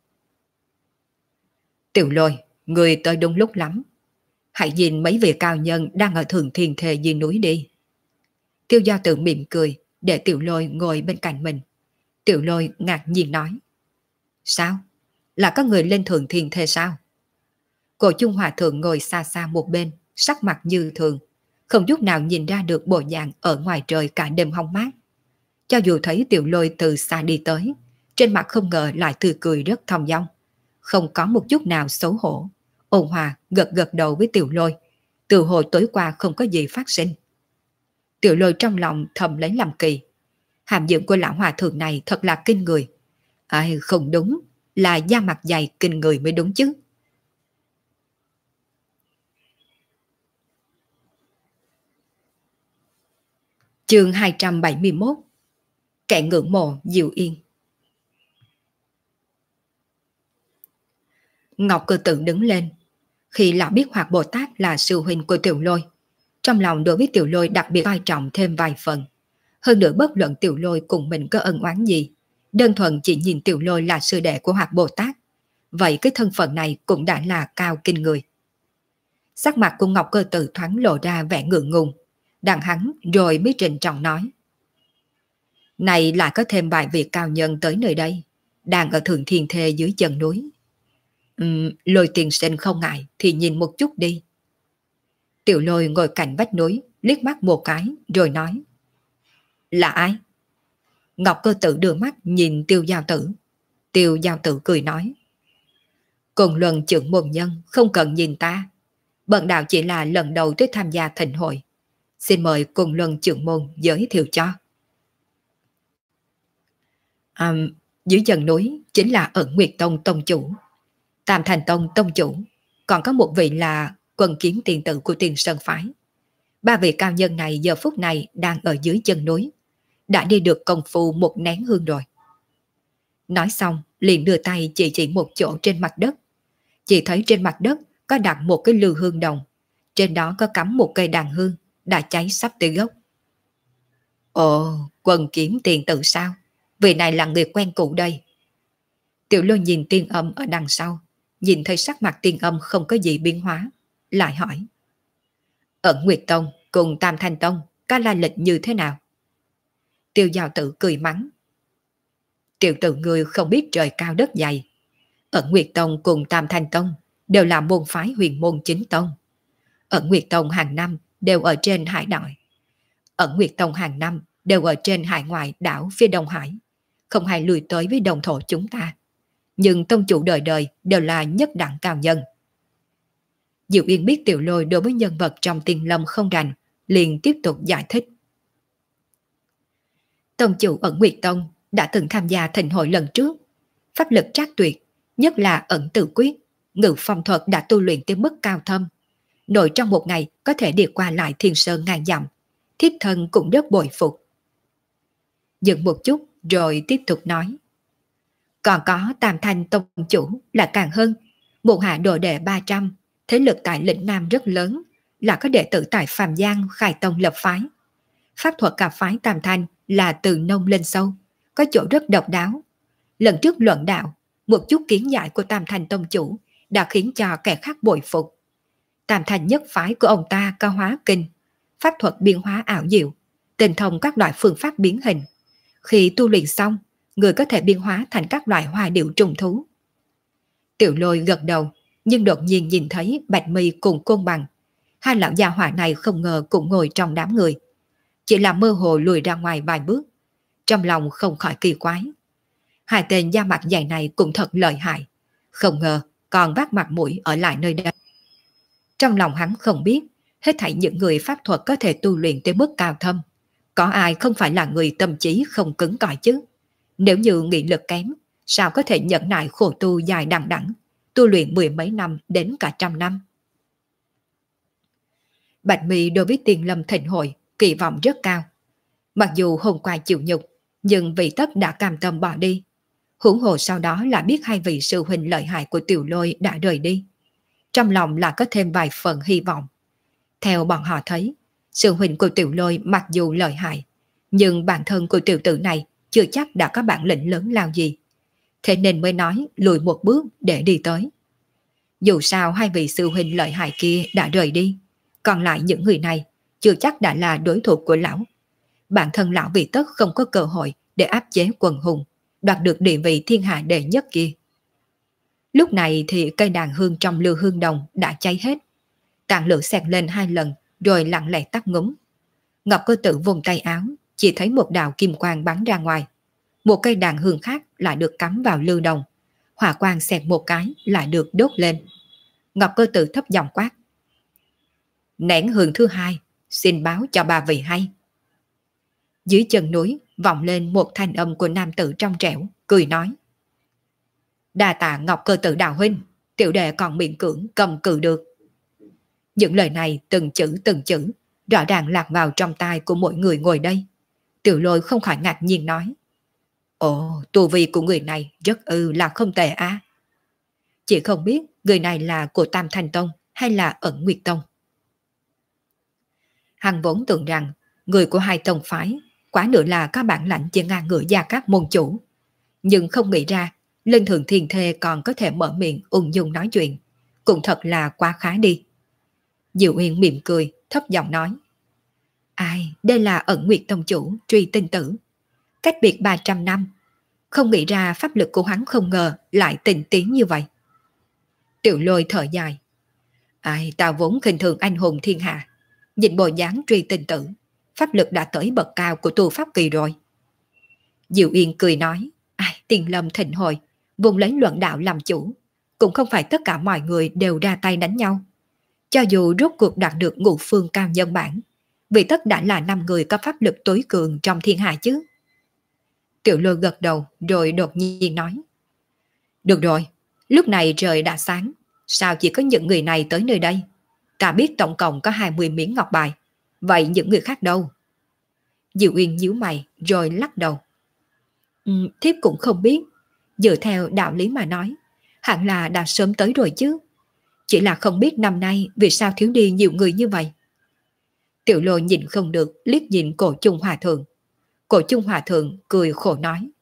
Tiểu Lôi, người tới đúng lúc lắm. Hãy nhìn mấy vị cao nhân đang ở Thường Thiên Thề dưới núi đi. Tiêu Giao Tử mỉm cười, để Tiểu Lôi ngồi bên cạnh mình. Tiểu Lôi ngạc nhiên nói. Sao? Là có người lên Thường Thiên Thề sao? Cổ Chung Hòa Thượng ngồi xa xa một bên, sắc mặt như thường, không chút nào nhìn ra được bộ dạng ở ngoài trời cả đêm hong mát. Cho dù thấy Tiểu Lôi từ xa đi tới, trên mặt không ngờ lại tươi cười rất thong dong, không có một chút nào xấu hổ. Ôn hòa gật gật đầu với Tiểu Lôi, từ hồi tối qua không có gì phát sinh. Tiểu Lôi trong lòng thầm lấy làm kỳ. Hàm dưỡng của lão hòa thượng này thật là kinh người. Ai không đúng, là da mặt dày kinh người mới đúng chứ. Chương 271. Kẻ ngưỡng mộ Diệu Yên. Ngọc Cơ Tự đứng lên. Khi lão biết Hoạt Bồ Tát là sư huynh của Tiểu Lôi, trong lòng đối với Tiểu Lôi đặc biệt coi trọng thêm vài phần. Hơn nữa bất luận Tiểu Lôi cùng mình có ân oán gì, đơn thuần chỉ nhìn Tiểu Lôi là sư đệ của Hoạt Bồ Tát, vậy cái thân phận này cũng đã là cao kinh người. Sắc mặt của Ngọc Cơ Tự thoáng lộ ra vẻ ngượng ngùng, đằng hắn rồi mới trịnh trọng nói. Này lại có thêm vài vị cao nhân tới nơi đây, đang ở Thượng Thiên Thê dưới chân núi. Lôi tiền sinh không ngại thì nhìn một chút đi. Tiểu Lôi ngồi cạnh vách núi, liếc mắt một cái rồi nói. Là ai? Ngọc Cơ Tự đưa mắt nhìn Tiêu Giao Tử. Tiêu Giao Tử cười nói. Cùng luận trưởng môn nhân không cần nhìn ta. Bần đạo chỉ là lần đầu tới tham gia thịnh hội. Xin mời cùng luận trưởng môn giới thiệu cho. Dưới chân núi chính là Ẩn Nguyệt Tông Tông Chủ, Tam Thành Tông Tông Chủ, còn có một vị là Quân Kiếm Tiền Tử của Tiền Sơn Phái. Ba vị cao nhân này giờ phút này đang ở dưới chân núi, đã đi được công phu một nén hương rồi. Nói xong liền đưa tay chỉ một chỗ trên mặt đất. Chỉ thấy trên mặt đất có đặt một cái lư hương đồng, trên đó có cắm một cây đàn hương đã cháy sắp tới gốc. Ồ, Quân Kiếm Tiền Tử sao? Vị này là người quen cũ đây. Tiểu Lôi nhìn Tiên Âm ở đằng sau, nhìn thấy sắc mặt Tiên Âm không có gì biến hóa, lại hỏi. Ẩn Nguyệt Tông cùng Tam Thanh Tông có lai lịch như thế nào? Tiêu Giao Tử cười mắng. Tiểu tử ngươi không biết trời cao đất dày. Ẩn Nguyệt Tông cùng Tam Thanh Tông đều là môn phái huyền môn chính tông. Ẩn Nguyệt Tông hàng năm đều ở trên hải nội. Ẩn Nguyệt Tông hàng năm đều ở trên hải ngoại đảo phía Đông Hải, không hay lùi tới với đồng thổ chúng ta. Nhưng tông chủ đời đời đều là nhất đẳng cao nhân. Diệu Yên biết Tiểu Lôi đối với nhân vật trong Tiên Lâm không rành, liền tiếp tục giải thích. Tông chủ Ẩn Nguyệt Tông đã từng tham gia thịnh hội lần trước, pháp lực trác tuyệt, nhất là ẩn tự quyết, ngự phong thuật đã tu luyện tới mức cao thâm. Nội trong một ngày có thể đi qua lại thiên sơn ngàn dặm, thiếp thân cũng rất bội phục. Dừng một chút rồi tiếp tục nói. Còn có Tam Thanh Tông chủ là càng hơn, một hạ đồ đệ 300, thế lực tại lĩnh Nam rất lớn, là có đệ tử tại Phàm Giang khai tông lập phái. Pháp thuật cả phái Tam Thanh là từ nông lên sâu, có chỗ rất độc đáo. Lần trước luận đạo, một chút kiến giải của Tam Thanh Tông chủ đã khiến cho kẻ khác bội phục. Tam Thanh nhất phái của ông ta có hóa kinh, pháp thuật biến hóa ảo diệu, tinh thông các loại phương pháp biến hình. Khi tu luyện xong, người có thể biến hóa thành các loại hoa điệu trùng thú. Tiểu Lôi gật đầu, nhưng đột nhiên nhìn thấy Bạch Mi cùng Côn Bằng. Hai lão già hỏa này không ngờ cũng ngồi trong đám người. Chỉ là mơ hồ lùi ra ngoài vài bước. Trong lòng không khỏi kỳ quái. Hai tên da mặt dày này cũng thật lợi hại. Không ngờ còn vác mặt mũi ở lại nơi đây. Trong lòng hắn không biết, hết thảy những người pháp thuật có thể tu luyện tới mức cao thâm, có ai không phải là người tâm trí không cứng cỏi chứ? Nếu như nghị lực kém, sao có thể nhẫn nại khổ tu dài đằng đẵng, tu luyện mười mấy năm đến cả trăm năm? Bạch Mi đối với Tiên Lâm thịnh hội kỳ vọng rất cao. Mặc dù hôm qua chịu nhục, nhưng vị tất đã cam tâm bỏ đi. Huống hồ sau đó là biết hai vị sư huynh lợi hại của Tiểu Lôi đã rời đi. Trong lòng là có thêm vài phần hy vọng. Theo bọn họ thấy, sư huynh của Tiểu Lôi mặc dù lợi hại, nhưng bản thân của tiểu tử này chưa chắc đã có bản lĩnh lớn lao gì. Thế nên mới nói lùi một bước để đi tới. Dù sao hai vị sư huynh lợi hại kia đã rời đi, còn lại những người này chưa chắc đã là đối thủ của lão. Bản thân lão vì tất không có cơ hội để áp chế quần hùng, đoạt được địa vị thiên hạ đệ nhất kia. Lúc này thì cây đàn hương trong lư hương đồng đã cháy hết. Tàn lửa xẹt lên 2 lần rồi lặng lẽ tắt ngúm. Ngọc Cơ Tự vùng tay áo, chỉ thấy một đạo kim quang bắn ra ngoài. Một cây đàn hương khác lại được cắm vào lư đồng. Hỏa quang xẹt một cái lại được đốt lên. Ngọc Cơ Tự thấp giọng quát. Nén hương thứ 2, xin báo cho ba vị hay. Dưới chân núi vọng lên một thanh âm của nam tử trong trẻo, cười nói. Đa tạ Ngọc Cơ Tự đạo huynh, tiểu đệ còn miễn cưỡng cầm cự được. Những lời này từng chữ rõ ràng lạc vào trong tai của mỗi người ngồi đây. Tiểu Lôi không khỏi ngạc nhiên nói. Ồ, tu vi của người này rất là không tệ á. Chỉ không biết người này là của Tam Thanh Tông hay là Ẩn Nguyệt Tông? Hắn vốn tưởng rằng người của hai tông phái quả nữa là các bản lãnh chỉ ngang ngửa gia các môn chủ, nhưng không nghĩ ra Linh Thượng Thiên Thê còn có thể mở miệng ung dung nói chuyện, cũng thật là quá khá đi. Diệu Uyên mỉm cười, thấp giọng nói: Ai, đây là Ẩn Nguyệt Tông chủ Truy Tinh Tử, cách biệt 300 năm, không nghĩ ra pháp lực của hắn không ngờ lại tinh tiến như vậy. Tiểu Lôi thở dài: Ai, ta vốn khinh thường anh hùng thiên hạ, nhìn bộ dáng Truy Tinh Tử, pháp lực đã tới bậc cao của tu pháp kỳ rồi. Diệu Yên cười nói: Ai, tiền lâm thịnh hồi, vùng lấy luận đạo làm chủ, cũng không phải tất cả mọi người đều ra tay đánh nhau. Cho dù rốt cuộc đạt được ngũ phương cao nhân bản, vì tất đã là 5 người có pháp lực tối cường trong thiên hạ chứ. Tiểu Lôi gật đầu rồi đột nhiên nói: Được rồi, lúc này trời đã sáng, sao chỉ có những người này tới nơi đây? Ta biết tổng cộng có 20 miếng ngọc bài, vậy những người khác đâu? Diệu Uyên nhíu mày rồi lắc đầu: Thiếp cũng không biết, dựa theo đạo lý mà nói, hẳn là đã sớm tới rồi chứ. Chỉ là không biết năm nay vì sao thiếu đi nhiều người như vậy. Tiểu Lôi nhìn không được liếc nhìn Cổ Chung Hòa Thượng. Cổ Chung Hòa Thượng cười khổ nói: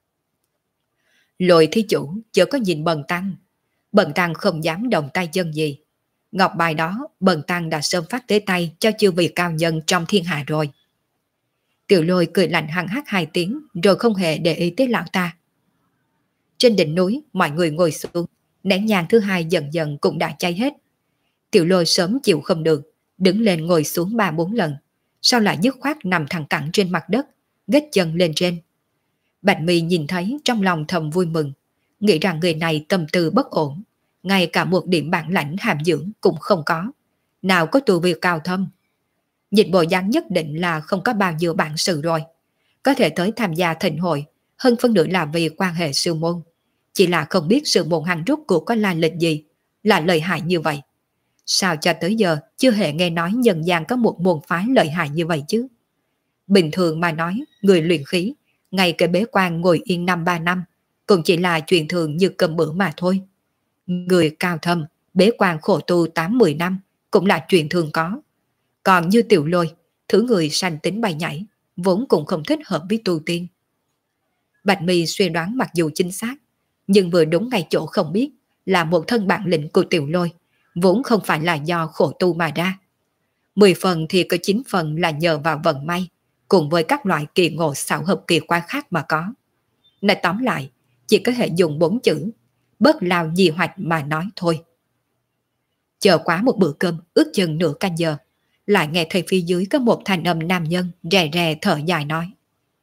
Lôi thí chủ chớ có nhìn Bần Tăng. Bần Tăng không dám động tay chân gì. Ngọc bài đó Bần Tăng đã sớm phát tới tay cho chư vị cao nhân trong thiên hạ rồi. Tiểu Lôi cười lạnh hăng hắc 2 tiếng rồi không hề để ý tới lão ta. Trên đỉnh núi mọi người ngồi xuống, nén nhang thứ 2 dần dần cũng đã cháy hết. Tiểu Lôi sớm chịu không được, đứng lên ngồi xuống 3-4 lần, sau lại dứt khoát nằm thẳng cẳng trên mặt đất, gết chân lên trên. Bạch Mi nhìn thấy trong lòng thầm vui mừng, nghĩ rằng người này tâm tư bất ổn, ngay cả một điểm bản lãnh hàm dưỡng cũng không có, nào có tu vi cao thâm. Nhìn bộ dáng nhất định là không có bao nhiêu bản sự rồi, có thể tới tham gia thịnh hội, hơn phân nửa là vì quan hệ sư môn. Chỉ là không biết sư môn hắn rốt cuộc có lai lịch gì, là lợi hại như vậy. Sao cho tới giờ chưa hề nghe nói nhân gian có một môn phái lợi hại như vậy chứ? Bình thường mà nói, người luyện khí, ngay cái bế quan ngồi yên 5-3 năm, cũng chỉ là chuyện thường như cơm bữa mà thôi. Người cao thâm, bế quan khổ tu 8-10 năm, cũng là chuyện thường có. Còn như Tiểu Lôi, thứ người sanh tính bay nhảy, vốn cũng không thích hợp với tu tiên. Bạch Mi suy đoán mặc dù chính xác, nhưng vừa đúng ngay chỗ không biết là một thân bản lĩnh của Tiểu Lôi, vốn không phải là do khổ tu mà ra. 10 phần thì có 9 phần là nhờ vào vận may, cùng với các loại kỳ ngộ xảo hợp kỳ quái khác mà có. Nói tóm lại, chỉ có thể dùng 4 chữ, bớt lao nhì hoạch mà nói thôi. Chờ quá một bữa cơm, ước chừng nửa canh giờ, lại nghe thấy phía dưới có một thanh âm nam nhân rè rè thở dài nói: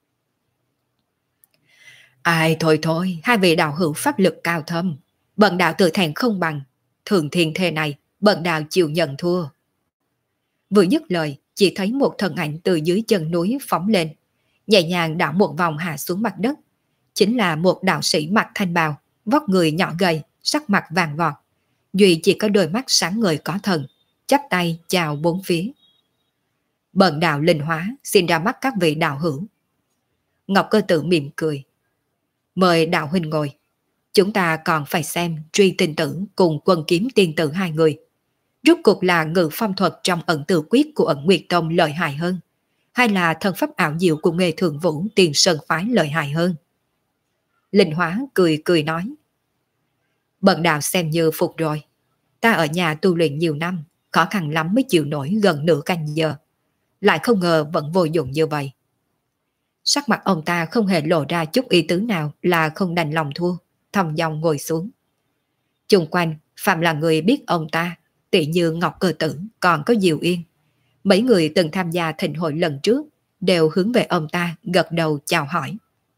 Ai thôi thôi, 2 vị đạo hữu pháp lực cao thâm, bần đạo tự thẹn không bằng, thường thiên thê này, bần đạo chịu nhận thua. Vừa dứt lời, chỉ thấy một thân ảnh từ dưới chân núi phóng lên, nhẹ nhàng đảo một vòng hạ xuống mặt đất. Chính là một đạo sĩ mặc thanh bào, vóc người nhỏ gầy, sắc mặt vàng vọt. Duy chỉ có đôi mắt sáng ngời có thần, chắp tay chào 4 phía. Bần đạo Linh Hóa xin ra mắt các vị đạo hữu. Ngọc Cơ Tử mỉm cười: Mời đạo huynh ngồi. Chúng ta còn phải xem Truy Tinh Tử cùng Quân Kiếm Tiên Tử 2 người, rốt cuộc là ngự phong thuật trong Ẩn Tử Quyết của Ẩn Nguyệt Tông lợi hại hơn, hay là thần pháp ảo diệu của Nghê Thường Vũ Tiền Sơn Phái lợi hại hơn? Linh Hóa cười cười nói: Bần đạo xem như phục rồi. Ta ở nhà tu luyện nhiều năm, khó khăn lắm mới chịu nổi gần nửa canh giờ, lại không ngờ vẫn vô dụng như vậy. Sắc mặt ông ta không hề lộ ra chút ý tứ nào là không đành lòng thua, thong dong ngồi xuống. Chung quanh phạm là người biết ông ta, tỷ như Ngọc Cơ Tử còn có Diệu Yên, mấy người từng tham gia thịnh hội lần trước đều hướng về ông ta gật đầu chào hỏi.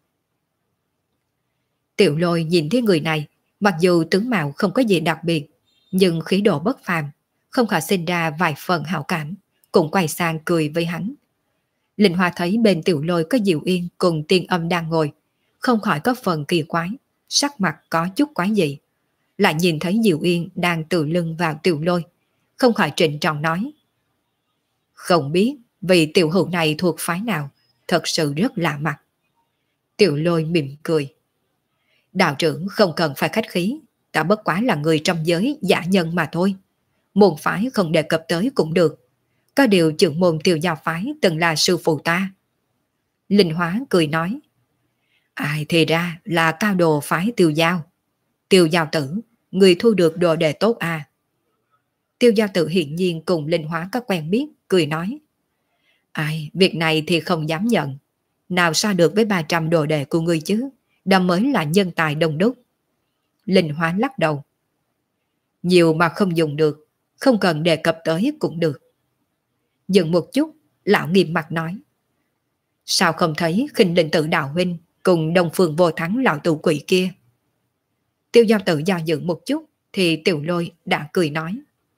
Tiểu Lôi nhìn thấy người này, mặc dù tướng mạo không có gì đặc biệt, nhưng khí độ bất phàm, không khỏi sinh ra vài phần hảo cảm, cũng quay sang cười với hắn. Linh Hoa thấy bên Tiểu Lôi có Diệu Yên cùng Tiên Âm đang ngồi, không khỏi có phần kỳ quái, sắc mặt có chút quái dị. Lại nhìn thấy Diệu Yên đang tựa lưng vào Tiểu Lôi, không khỏi trịnh trọng nói: Không biết vì tiểu hữu này thuộc phái nào, thật sự rất lạ mặt. Tiểu Lôi mỉm cười: Đạo trưởng không cần phải khách khí, ta bất quá là người trong giới giả nhân mà thôi. Môn phái không đề cập tới cũng được. Có điều trưởng môn Tiêu Giao phái từng là sư phụ ta. Linh Hóa cười nói. Ai thì ra là cao đồ phái Tiêu Giao. Tiêu Giao tử, người thu được đồ đề tốt à? Tiêu Giao tử hiển nhiên cùng Linh Hóa có quen biết, cười nói. Ai, việc này thì không dám nhận. Nào so được với 300 đồ đề của ngươi chứ? Đó mới là nhân tài đông đúc. Linh Hóa lắc đầu. Nhiều mà không dùng được, không cần đề cập tới cũng được. Dừng một chút, lão nghiêm mặt nói. Sao không thấy Khinh Linh Tử đạo huynh cùng Đông Phương Vô Thắng lão tù quỷ kia? Tiêu Giao tử do dự một chút thì Tiểu Lôi đã cười nói.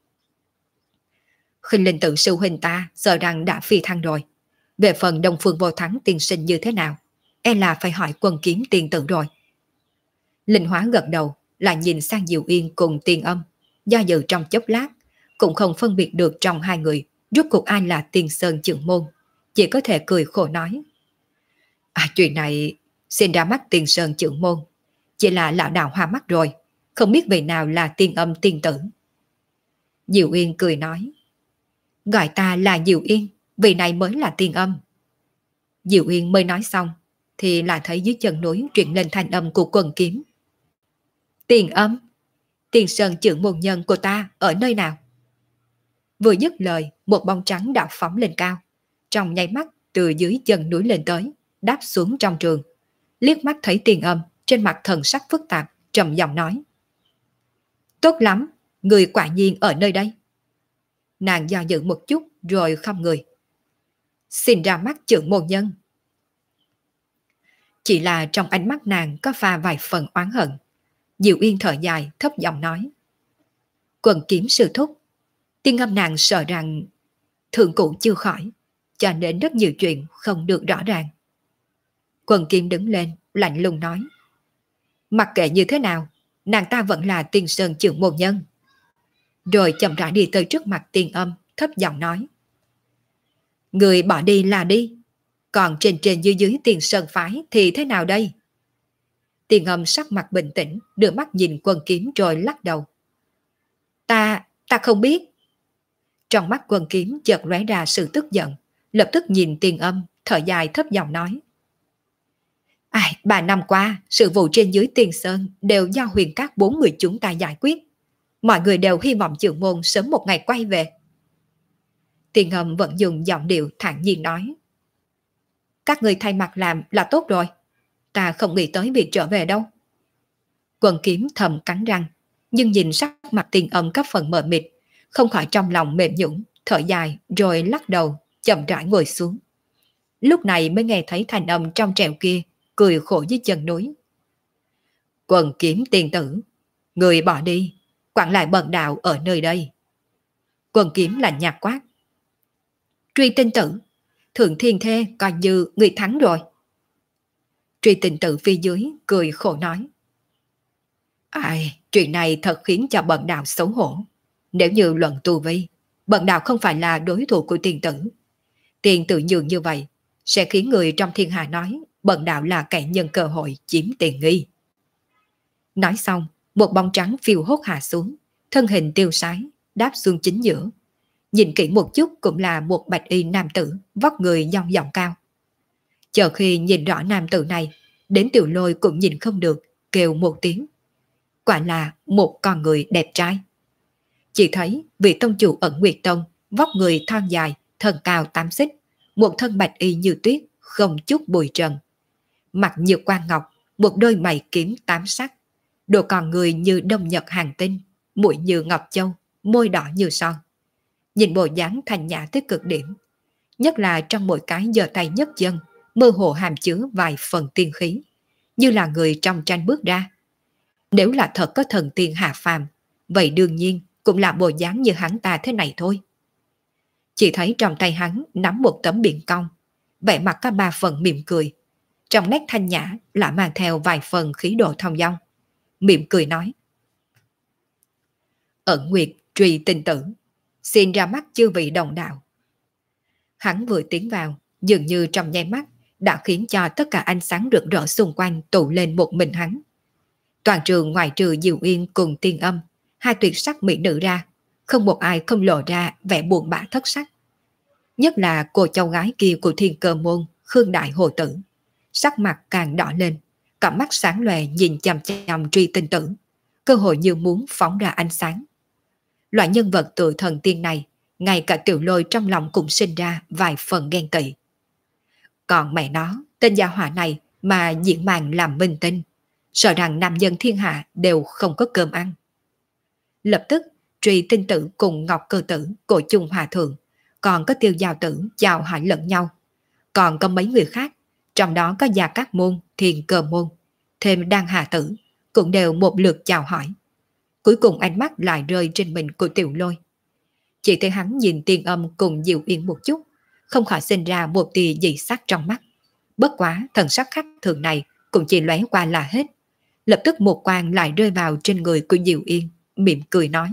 Khinh Linh Tử sư huynh ta sợ rằng đã phi thăng rồi. Về phần Đông Phương Vô Thắng tiên sinh như thế nào, e là phải hỏi Quân Kiếm tiên tử rồi. Linh Hóa gật đầu, lại nhìn sang Diệu Yên cùng Tiên Âm, do dự trong chốc lát, cũng không phân biệt được trong hai người rốt cuộc ai là Tiên Sơn trưởng môn, chỉ có thể cười khổ nói. Chuyện này xin ra mắt Tiên Sơn trưởng môn, chỉ là lão đạo hoa mắt rồi, không biết vị nào là Tiên Âm tiên tử. Diệu Yên cười nói. Gọi ta là Diệu Yên, vị này mới là Tiên Âm. Diệu Yên mới nói xong, thì lại thấy dưới chân núi truyền lên thanh âm của Quân Kiếm. Tiên Âm, Tiên Sơn trưởng môn nhân của ta ở nơi nào? Vừa dứt lời, một bóng trắng đã phóng lên cao, trong nháy mắt từ dưới chân núi lên tới, đáp xuống trong trường. Liếc mắt thấy Tiên Âm, trên mặt thần sắc phức tạp, trầm giọng nói. Tốt lắm, người quả nhiên ở nơi đây. Nàng do dự một chút rồi khom người. Xin ra mắt trưởng môn nhân. Chỉ là trong ánh mắt nàng có pha vài phần oán hận. Diệu Yên thở dài thấp giọng nói. Quân Kiếm sư thúc, Tiên Âm nàng sợ rằng thượng cụ chưa khỏi, cho nên rất nhiều chuyện không được rõ ràng. Quân Kiếm đứng lên lạnh lùng nói. Mặc kệ như thế nào, nàng ta vẫn là Tiên Sơn trưởng môn nhân. Rồi chậm rãi đi tới trước mặt Tiên Âm, thấp giọng nói. Người bỏ đi là đi, còn trên trên dưới dưới Tiên Sơn phái thì thế nào đây? Tiên Âm sắc mặt bình tĩnh, đưa mắt nhìn Quân Kiếm rồi lắc đầu. Ta không biết. Trong mắt Quân Kiếm chợt lóe ra sự tức giận, lập tức nhìn Tiên Âm, thở dài thấp giọng nói. 3 năm qua, sự vụ trên dưới Tiên Sơn đều do Huyền Các 4 người chúng ta giải quyết. Mọi người đều hy vọng trưởng môn sớm một ngày quay về. Tiên Âm vẫn dùng giọng điệu thản nhiên nói. Các người thay mặt làm là tốt rồi. Ta không nghĩ tới việc trở về đâu. Quân Kiếm thầm cắn răng, nhưng nhìn sắc mặt Tiên Âm có phần mờ mịt, không khỏi trong lòng mềm nhũn, thở dài rồi lắc đầu, chậm rãi ngồi xuống. Lúc này mới nghe thấy thanh âm trong trẻo kia, cười khổ dưới chân núi. Quân Kiếm tiên tử, người bỏ đi, quản lại bần đạo ở nơi đây. Quân Kiếm lạnh nhạt quát. Truy tinh tử, Thượng Thiên Thê coi như người thắng rồi. Truy tinh tử phía dưới cười khổ nói. Chuyện này thật khiến cho bần đạo xấu hổ. Nếu như luận tu vi, bần đạo không phải là đối thủ của tiền tử. Tiền tử nhường như vậy, sẽ khiến người trong thiên hạ nói bần đạo là kẻ nhân cơ hội chiếm tiền nghi. Nói xong, một bóng trắng phiêu hốt hạ xuống, thân hình tiêu sái, đáp xuống chính giữa. Nhìn kỹ một chút cũng là một bạch y nam tử, vóc người dong dỏng cao. Chờ khi nhìn rõ nam tử này, đến Tiểu Lôi cũng nhìn không được, kêu một tiếng. Quả là một con người đẹp trai. Chỉ thấy vị tông chủ ẩn Nguyệt Tông, vóc người thon dài, thân cao 8 xích, một thân bạch y như tuyết, không chút bụi trần. Mặt như quan ngọc, một đôi mày kiếm 8 sắc, độ còn người như đông nhật hàng tinh, mũi như ngọc châu, môi đỏ như son. Nhìn bộ dáng thanh nhã tới cực điểm, nhất là trong mỗi cái giơ tay nhấc chân, mơ hồ hàm chứa vài phần tiên khí, như là người trong tranh bước ra. Nếu là thật có thần tiên hạ phàm, vậy đương nhiên cũng là bộ dáng như hắn ta thế này thôi. Chỉ thấy trong tay hắn nắm một tấm biển cong, vẻ mặt có 3 phần mỉm cười, trong nét thanh nhã lại mang theo vài phần khí độ thong dong. Mỉm cười nói. Ẩn Nguyệt Truy tinh tử, xin ra mắt chư vị đồng đạo. Hắn vừa tiến vào, dường như trong nháy mắt đã khiến cho tất cả ánh sáng rực rỡ xung quanh tụ lên một mình hắn. Toàn trường ngoại trừ Diệu Yên cùng Tiên Âm, hai tuyệt sắc mỹ nữ ra, không một ai không lộ ra vẻ buồn bã thất sắc. Nhất là cô cháu gái kia của Thiên Cơ Môn, Khương Đại Hồ Tử. Sắc mặt càng đỏ lên, cặp mắt sáng lòe nhìn chằm chằm Truy Tinh Tử, cơ hội như muốn phóng ra ánh sáng. Loại nhân vật tự thần tiên này, ngay cả Tiểu Lôi trong lòng cũng sinh ra vài phần ghen tị. Còn mẹ nó, tên gia hỏa này mà diễn màn làm minh tinh, sợ rằng nam dân thiên hạ đều không có cơm ăn. Lập tức, Truy Tinh Tử cùng Ngọc Cơ Tử, Cổ Chung Hòa Thượng, còn có Tiêu Giao Tử chào hỏi lẫn nhau. Còn có mấy người khác, trong đó có Gia Cát Môn, Thiên Cơ Môn, thêm Đan Hà Tử, cũng đều một lượt chào hỏi. Cuối cùng ánh mắt lại rơi trên mình của Tiểu Lôi. Chỉ thấy hắn nhìn Tiên Âm cùng Diệu Yên một chút, không khỏi sinh ra một tia dị sắc trong mắt. Bất quá thần sắc khác thường này cũng chỉ lóe qua là hết. Lập tức một quang lại rơi vào trên người của Diệu Yên, mỉm cười nói.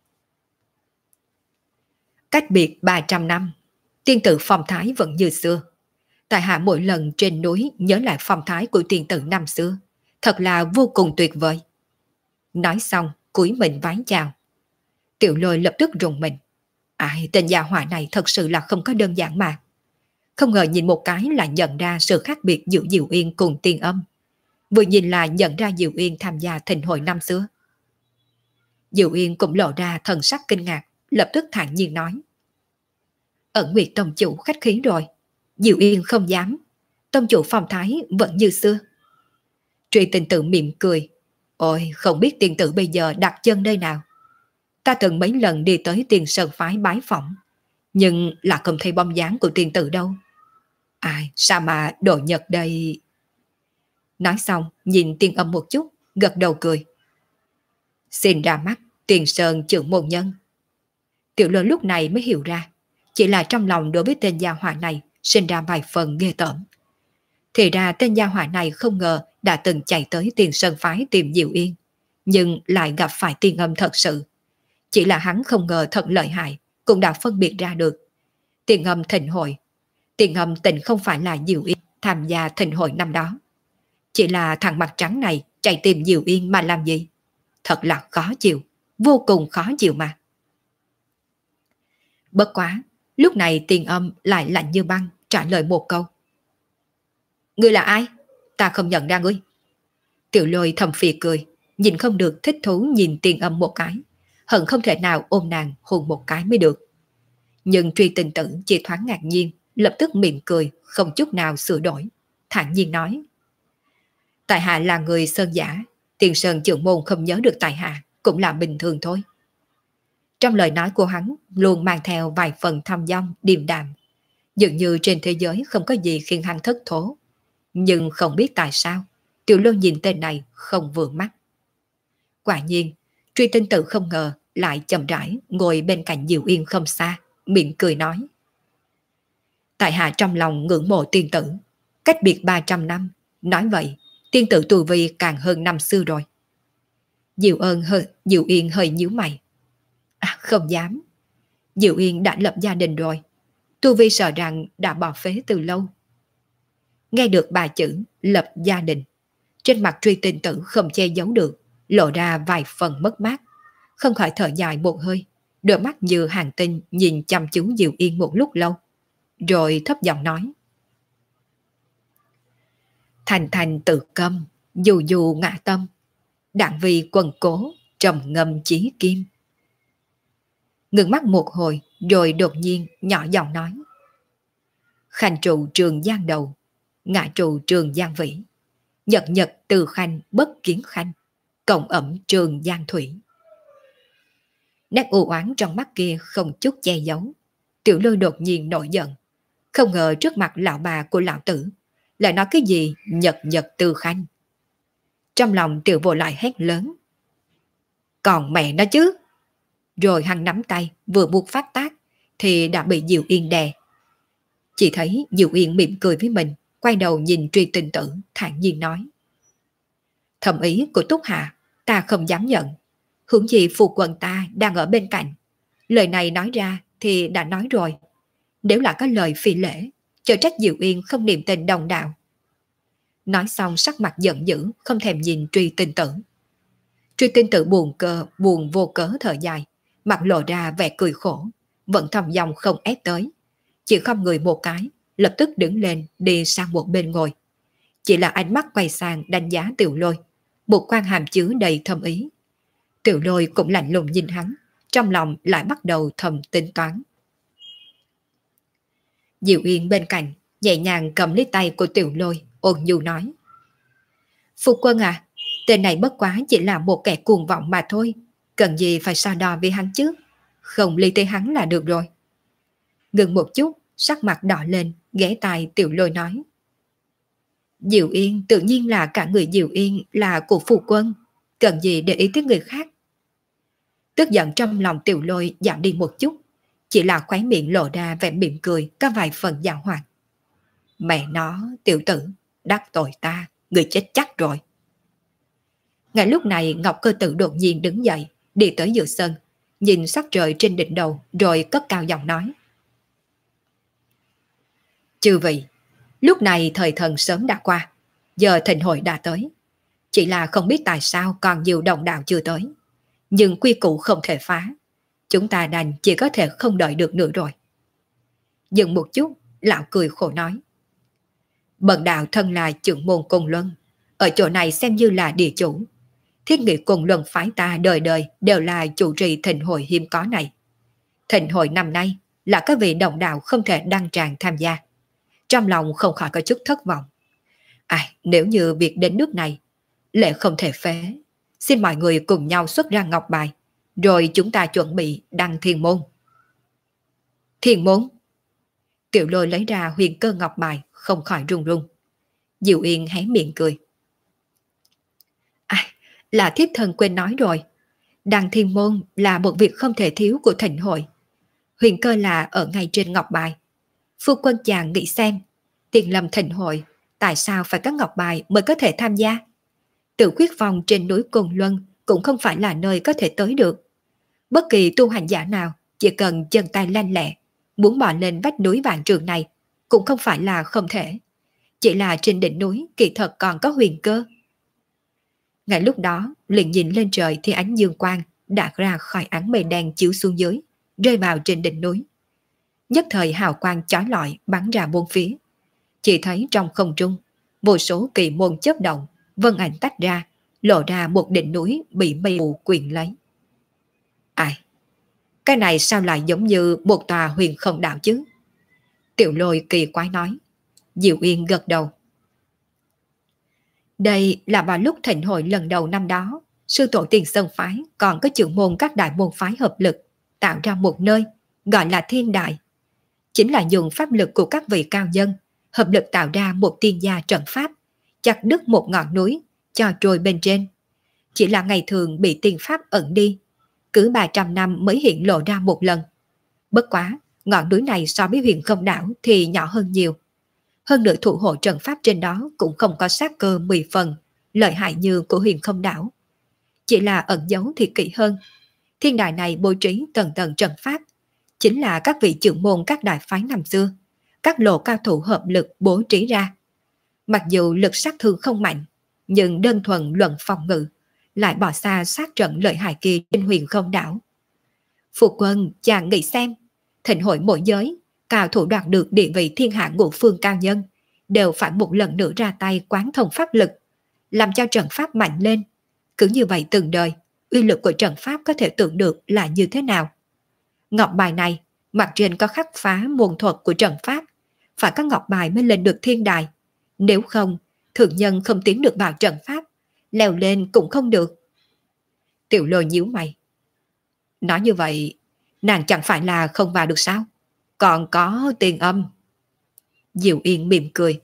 Cách biệt 300 năm, tiên tử phong thái vẫn như xưa. Tại hạ mỗi lần trên núi nhớ lại phong thái của tiên tử năm xưa, thật là vô cùng tuyệt vời. Nói xong, cúi mình vái chào. Tiểu Lôi lập tức rùng mình. Ai, tên gia hỏa này thật sự là không có đơn giản mà. Không ngờ nhìn một cái là nhận ra sự khác biệt giữa Diệu Yên cùng Tiên Âm. Vừa nhìn là nhận ra Diệu Yên tham gia thịnh hội năm xưa. Diệu Yên cũng lộ ra thần sắc kinh ngạc, lập tức thản nhiên nói. Ẩn Nguyệt tông chủ khách khí rồi. Diệu Yên không dám. Tông chủ phong thái vẫn như xưa. Truy Tinh Tử mỉm cười. Ôi, không biết tiên tử bây giờ đặt chân nơi nào. Ta từng mấy lần đi tới Tiền Sơn phái bái phỏng, nhưng là không thấy bóng dáng của tiên tử đâu. Ai, sao mà đồ Nhật đây... Nói xong, nhìn Tiên Âm một chút, gật đầu cười. Xin ra mắt, Tiền Sơn trưởng môn nhân. Tiểu Lôi lúc này mới hiểu ra, chỉ là trong lòng đối với tên gia hỏa này sinh ra vài phần ghê tởm. Thì ra tên gia hỏa này không ngờ đã từng chạy tới Tiền Sơn phái tìm Diệu Yên, nhưng lại gặp phải Tiên Âm thật sự. Chỉ là hắn không ngờ thật lợi hại, cũng đã phân biệt ra được. Tiên Âm thịnh hội, Tiên Âm tình không phải là Diệu Yên tham gia thịnh hội năm đó. Chỉ là thằng mặt trắng này chạy tìm Diệu Yên mà làm gì? Thật là khó chịu, vô cùng khó chịu mà. Bất quá, lúc này Tiên Âm lại lạnh như băng trả lời một câu. Ngươi là ai? Ta không nhận ra ngươi. Tiểu Lôi thầm phì cười, nhìn không được thích thú nhìn Tiên Âm một cái, hận không thể nào ôm nàng hôn một cái mới được. Nhưng Truy Tinh Tử chỉ thoáng ngạc nhiên, lập tức mỉm cười, không chút nào sửa đổi, thản nhiên nói. Tại hạ là người Sơn giả, Tiền Sơn trưởng môn không nhớ được tại hạ, cũng là bình thường thôi. Trong lời nói của hắn luôn mang theo vài phần thâm dong, điềm đạm, dường như trên thế giới không có gì khiến hắn thất thố. Nhưng không biết tại sao, Tiểu Lôi nhìn tên này không vừa mắt. Quả nhiên, Truy Tinh Tử không ngờ lại chậm rãi ngồi bên cạnh Diệu Yên không xa, miệng cười nói. Tại hạ trong lòng ngưỡng mộ tiên tử, cách biệt 300 năm, nói vậy, tiên tử tu vi càng hơn năm xưa rồi. Diệu Yên hơi nhíu mày. À, không dám. Diệu Yên đã lập gia đình rồi, tu vi sợ rằng đã bỏ phế từ lâu. Nghe được ba chữ lập gia đình, trên mặt Truy Tinh Tử không che giấu được, lộ ra vài phần mất mát, không khỏi thở dài một hơi, đôi mắt như hàng tinh nhìn chăm chú Diệu Yên một lúc lâu, rồi thấp giọng nói. Thành thành tự câm, dù dù ngã tâm, đặng vì quần cố, trầm ngâm chí kim. Ngừng mắt một hồi, rồi đột nhiên nhỏ giọng nói. Khanh trụ trường giang đầu, ngã trụ trường giang vĩ, nhật nhật từ khanh bất kiến khanh, cộng ẩm trường giang thủy. Nét u oán trong mắt kia không chút che giấu. Tiểu Lôi đột nhiên nổi giận, không ngờ trước mặt lão bà của lão tử lại nói cái gì nhật nhật từ khanh. Trong lòng Tiểu Vô lại hét lớn. Còn mẹ nó chứ. Rồi hắn nắm tay vừa buộc phát tác thì đã bị Diệu Yên đè. Chỉ thấy Diệu Yên mỉm cười với mình, quay đầu nhìn Truy Tinh Tử, thản nhiên nói. Thẩm ý của Túc Hạ ta không dám nhận, huống gì phu quân ta đang ở bên cạnh. Lời này nói ra thì đã nói rồi, nếu là có lời phi lễ, cho trách Diệu Yên không niệm tình đồng đạo. Nói xong sắc mặt giận dữ, không thèm nhìn Truy Tinh Tử, Truy Tinh Tử buồn vô cớ thở dài, mặt lộ ra vẻ cười khổ, vẫn thầm dòng không ép tới. Chỉ không người một cái, lập tức đứng lên đi sang một bên ngồi. Chỉ là ánh mắt quay sang đánh giá Tiểu Lôi, một quan hàm chứa đầy thâm ý. Tiểu Lôi cũng lạnh lùng nhìn hắn, trong lòng lại bắt đầu thầm tính toán. Diệu Yên bên cạnh, nhẹ nhàng cầm lấy tay của Tiểu Lôi, ôn nhu nói. Phu quân à, tên này bất quá chỉ là một kẻ cuồng vọng mà thôi, cần gì phải so đo với hắn chứ, không ly tới hắn là được rồi. Ngừng một chút, sắc mặt đỏ lên, ghé tai Tiểu Lôi nói. Diệu Yên tự nhiên là cả người Diệu Yên là của phu quân, cần gì để ý tới người khác. Tức giận trong lòng Tiểu Lôi giảm đi một chút, chỉ là khóe miệng lộ ra vẻ mỉm cười có vài phần giảo hoạt. Mẹ nó, tiểu tử, đắc tội ta, người chết chắc rồi. Ngay lúc này Ngọc Cơ Tử đột nhiên đứng dậy, đi tới giữa sân, nhìn sắc trời trên đỉnh đầu rồi cất cao giọng nói. Chư vị, lúc này thời thần sớm đã qua, giờ thịnh hội đã tới. Chỉ là không biết tại sao còn nhiều đồng đạo chưa tới. Nhưng quy củ không thể phá, chúng ta đành chỉ có thể không đợi được nữa rồi. Dừng một chút, lão cười khổ nói. Bần đạo thân là trưởng môn Côn Luân, ở chỗ này xem như là địa chủ. Thiết nghị Côn Luân phái ta đời đời đều là chủ trì thịnh hội hiếm có này. Thịnh hội năm nay là các vị đồng đạo không thể đăng tràng tham gia. Trong lòng không khỏi có chút thất vọng. Nếu như việc đến nước này, lệ không thể phế. Xin mọi người cùng nhau xuất ra ngọc bài, rồi chúng ta chuẩn bị đăng thiên môn. Thiên môn? Tiểu Lôi lấy ra huyền cơ ngọc bài, không khỏi run run. Diệu Yên hé miệng cười. Là thiếp thân quên nói rồi. Đăng thiên môn là một việc không thể thiếu của thịnh hội. Huyền cơ là ở ngay trên ngọc bài. Phu quân chàng nghĩ xem, tiền lâm thịnh hội, tại sao phải có ngọc bài mới có thể tham gia? Tự khuyết phòng trên núi Côn Luân cũng không phải là nơi có thể tới được. Bất kỳ tu hành giả nào chỉ cần chân tay lanh lẹ, muốn bò lên vách núi Vạn Trường này cũng không phải là không thể. Chỉ là trên đỉnh núi kỳ thật còn có huyền cơ. Ngay lúc đó, liền nhìn lên trời thì ánh dương quang đã ra khỏi áng mây đen chiếu xuống dưới, rơi vào trên đỉnh núi. Nhất thời hào quang chói lọi bắn ra bốn phía. Chỉ thấy trong không trung, vô số kỳ môn chớp động, vân ảnh tách ra, lộ ra một đỉnh núi bị mây mù quyện lấy. Cái này sao lại giống như một tòa huyền không đạo chứ? Tiểu Lôi kỳ quái nói. Diệu Yên gật đầu. Đây là vào lúc thịnh hội lần đầu năm đó, sư tổ Tiền Sơn phái còn có trưởng môn các đại môn phái hợp lực, tạo ra một nơi gọi là Thiên Đại. Chính là dùng pháp lực của các vị cao nhân, hợp lực tạo ra một tiên gia trận pháp, chặt đứt một ngọn núi, cho trôi bên trên. Chỉ là ngày thường bị tiên pháp ẩn đi, cứ 300 năm mới hiện lộ ra một lần. Bất quá, ngọn núi này so với huyền không đảo thì nhỏ hơn nhiều. Hơn nữa thủ hộ trận pháp trên đó cũng không có sát cơ 10 phần, lợi hại như của huyền không đảo. Chỉ là ẩn giấu thì kỹ hơn. Thiên đài này bố trí tầng tầng trận pháp, chính là các vị trưởng môn các đại phái năm xưa, các lộ cao thủ hợp lực bố trí ra. Mặc dù lực sát thương không mạnh, nhưng đơn thuần luận phòng ngự, lại bỏ xa sát trận lợi hại kia trên huyền không đảo. Phụ quân chàng nghĩ xem, thịnh hội mỗi giới, cao thủ đoạt được địa vị thiên hạ ngũ phương cao nhân, đều phải một lần nữa ra tay quán thông pháp lực, làm cho trận pháp mạnh lên. Cứ như vậy từng đời, uy lực của trận pháp có thể tưởng được là như thế nào. Ngọc bài này, mặt trên có khắc phá môn thuật của trận pháp, phải có ngọc bài mới lên được thiên đài. Nếu không, thường nhân không tiến được vào trận pháp, leo lên cũng không được. Tiểu Lôi nhíu mày. Nói như vậy, nàng chẳng phải là không vào được sao? Còn có tiền âm. Diệu Yên mỉm cười.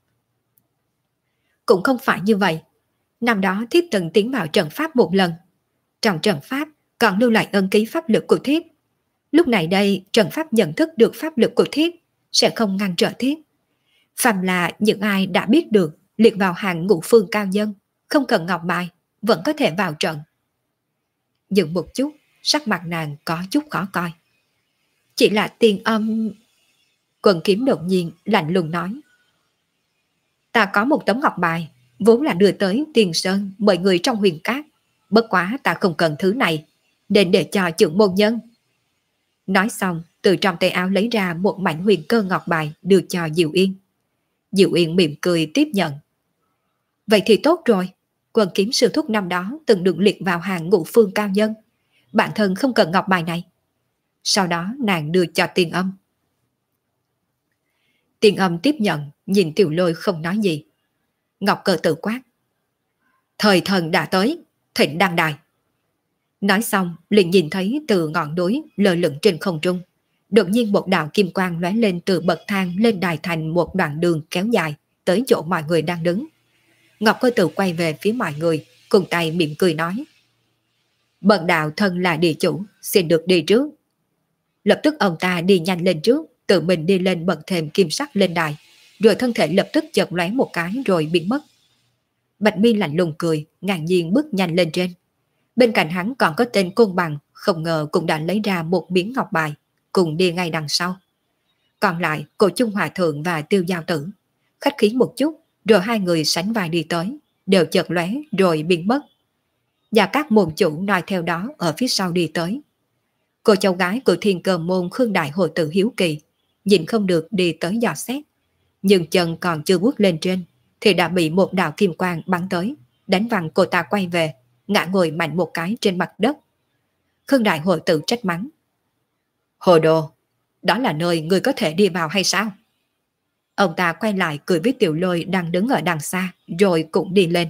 Cũng không phải như vậy. Năm đó thiếp từng tiến vào trận pháp một lần. Trong trận pháp còn lưu lại ân ký pháp lực của thiếp. Lúc này đây trận pháp nhận thức được pháp lực của thiếp sẽ không ngăn trở thiếp. Phàm là những ai đã biết được liệt vào hàng ngũ phương cao nhân, không cần ngọc bài, vẫn có thể vào trận. Dừng một chút, sắc mặt nàng có chút khó coi. Chỉ là tiền âm... Quần Kiếm đột nhiên lạnh lùng nói. Ta có một tấm ngọc bài, vốn là đưa tới Tiền Sơn mời người trong huyền cát, Bất quá ta không cần thứ này, nên để cho trưởng môn nhân. Nói xong, từ trong tay áo lấy ra một mảnh huyền cơ ngọc bài đưa cho Diệu Yên. Diệu Yên mỉm cười tiếp nhận. Vậy thì tốt rồi, Quân Kiếm sư thúc năm đó từng được liệt vào hàng ngũ phương cao nhân. Bản thân không cần ngọc bài này. Sau đó nàng đưa cho Tiền Âm. Tiền Âm tiếp nhận, nhìn Tiểu Lôi không nói gì. Ngọc Cơ tự quát. Thời thần đã tới, thịnh đăng đài. Nói xong, liền nhìn thấy từ ngọn núi lơ lửng trên không trung. Đột nhiên một đạo kim quang lóe lên từ bậc thang lên đài thành một đoạn đường kéo dài, tới chỗ mọi người đang đứng. Ngọc Cơ Tự quay về phía mọi người, cùng tay mỉm cười nói. Bậc đạo thân là địa chủ, xin được đi trước. Lập tức ông ta đi nhanh lên trước, tự mình đi lên bậc thềm kim sắc lên đài, rồi thân thể lập tức chợt lóe một cái rồi biến mất. Bạch Mi lạnh lùng cười, ngạc nhiên bước nhanh lên trên. Bên cạnh hắn còn có tên Côn Bằng, không ngờ cũng đã lấy ra một miếng ngọc bài, cùng đi ngay đằng sau. Còn lại, Cổ Chung Hòa Thượng và Tiêu Giao Tử. Khách khí một chút, rồi hai người sánh vai đi tới, đều chợt lóe rồi biến mất. Và các môn chủ nói theo đó ở phía sau đi tới. Cô cháu gái của Thiên Cơ môn Khương Đại Hồ Tự hiếu kỳ, nhìn không được đi tới dò xét. Nhưng chân còn chưa bước lên trên, thì đã bị một đạo kim quang bắn tới, đánh văng cô ta quay về, ngã ngồi mạnh một cái trên mặt đất. Khương Đại Hồ Tự trách mắng. Hồ đồ, đó là nơi người có thể đi vào hay sao? Ông ta quay lại cười với Tiểu Lôi đang đứng ở đằng xa, rồi cũng đi lên.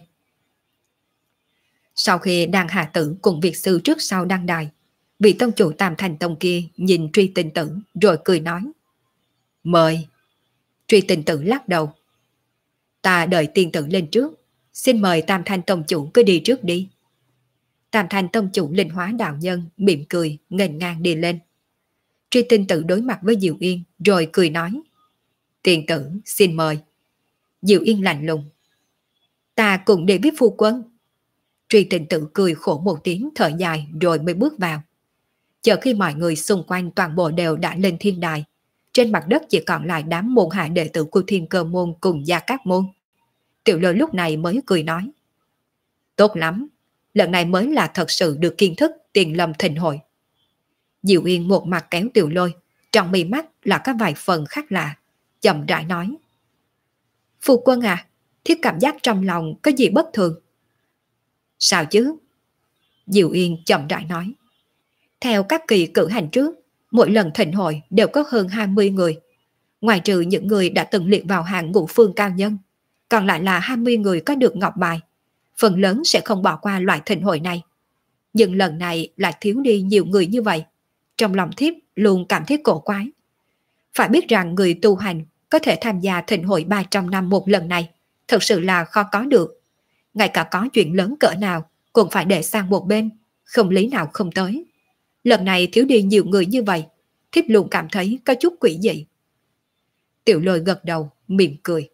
Sau khi đàn hạ tử cùng Việt sư trước sau đăng đài, vị tông chủ Tam Thành Tông kia nhìn Truy Tình Tử rồi cười nói. Mời. Truy Tình Tử lắc đầu. Ta đợi tiên tử lên trước, xin mời Tam Thành Tông chủ cứ đi trước đi. Tam Thành Tông chủ Linh Hóa đạo nhân mỉm cười nghênh ngang đi lên. Truy Tình Tử đối mặt với Diệu Yên rồi cười nói. Tiên tử xin mời. Diệu Yên lạnh lùng. Ta cùng đi với phu quân. Truy Tình Tử cười khổ một tiếng thở dài rồi mới bước vào. Chờ khi mọi người xung quanh toàn bộ đều đã lên thiên đài, trên mặt đất chỉ còn lại đám môn hạ đệ tử của Thiên Cơ môn cùng Gia Cát môn. Tiểu Lôi lúc này mới cười nói. Tốt lắm, lần này mới là thật sự được kiến thức Tiền Lâm thịnh hội. Diệu Yên một mặt kéo Tiểu Lôi, trong mi mắt là có vài phần khác lạ, chậm rãi nói. Phu quân à, thiếp cảm giác trong lòng có gì bất thường. Sao chứ? Diệu Yên chậm rãi nói. Theo các kỳ cử hành trước, mỗi lần thịnh hội đều có hơn 20 người. Ngoài trừ những người đã từng liệt vào hàng ngũ phương cao nhân, còn lại là 20 người có được ngọc bài. Phần lớn sẽ không bỏ qua loại thịnh hội này. Nhưng lần này lại thiếu đi nhiều người như vậy. Trong lòng thiếp luôn cảm thấy cổ quái. Phải biết rằng người tu hành có thể tham gia thịnh hội 300 năm một lần này, thật sự là khó có được. Ngay cả có chuyện lớn cỡ nào cũng phải để sang một bên, không lý nào không tới. Lần này thiếu đi nhiều người như vậy, thiếp luôn cảm thấy có chút quỷ dị. Tiểu Lôi gật đầu, mỉm cười.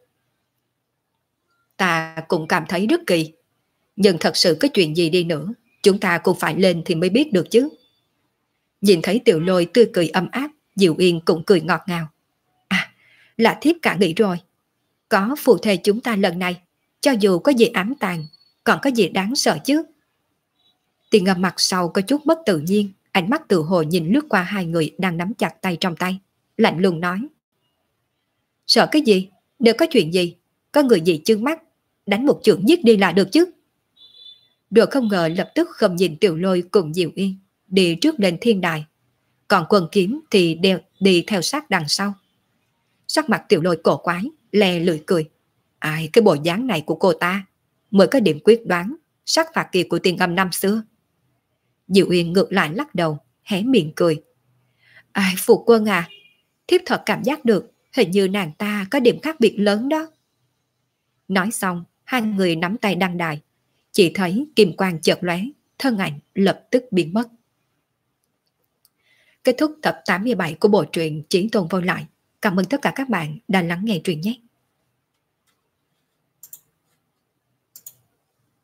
Ta cũng cảm thấy rất kỳ. Nhưng thật sự có chuyện gì đi nữa, chúng ta cũng phải lên thì mới biết được chứ. Nhìn thấy Tiểu Lôi tươi cười ấm áp, Diệu Yên cũng cười ngọt ngào. À, là thiếp cả nghĩ rồi. Có phù thề chúng ta lần này, cho dù có gì ám tàng, còn có gì đáng sợ chứ. Tiền Ngâm mặt sau có chút bất tự nhiên, ánh mắt tự hồ nhìn lướt qua hai người đang nắm chặt tay trong tay, lạnh lùng nói. Sợ cái gì? Nếu có chuyện gì, có người gì chướng mắt, đánh một chưởng giết đi là được chứ. Rồi không ngờ lập tức không nhìn Tiểu Lôi cùng Diệu Yên, đi trước lên thiên đài. Còn Quân Kiếm thì đi theo sát đằng sau. Sắc mặt Tiểu Lôi cổ quái, lè lưỡi cười. Ai, cái bộ dáng này của cô ta mới có điểm quyết đoán, sát phạt kia của Tiền Ngâm năm xưa. Diệu Yên ngược lại lắc đầu, hé miệng cười. Ai, phụ quân à, thiếp thật cảm giác được hình như nàng ta có điểm khác biệt lớn đó. Nói xong, hai người nắm tay đăng đài. Chỉ thấy kim quang chợt lóe, thân ảnh lập tức biến mất. Kết thúc tập 87 của bộ truyện Chí Tôn Vô Lại. Cảm ơn tất cả các bạn đã lắng nghe truyện nhé.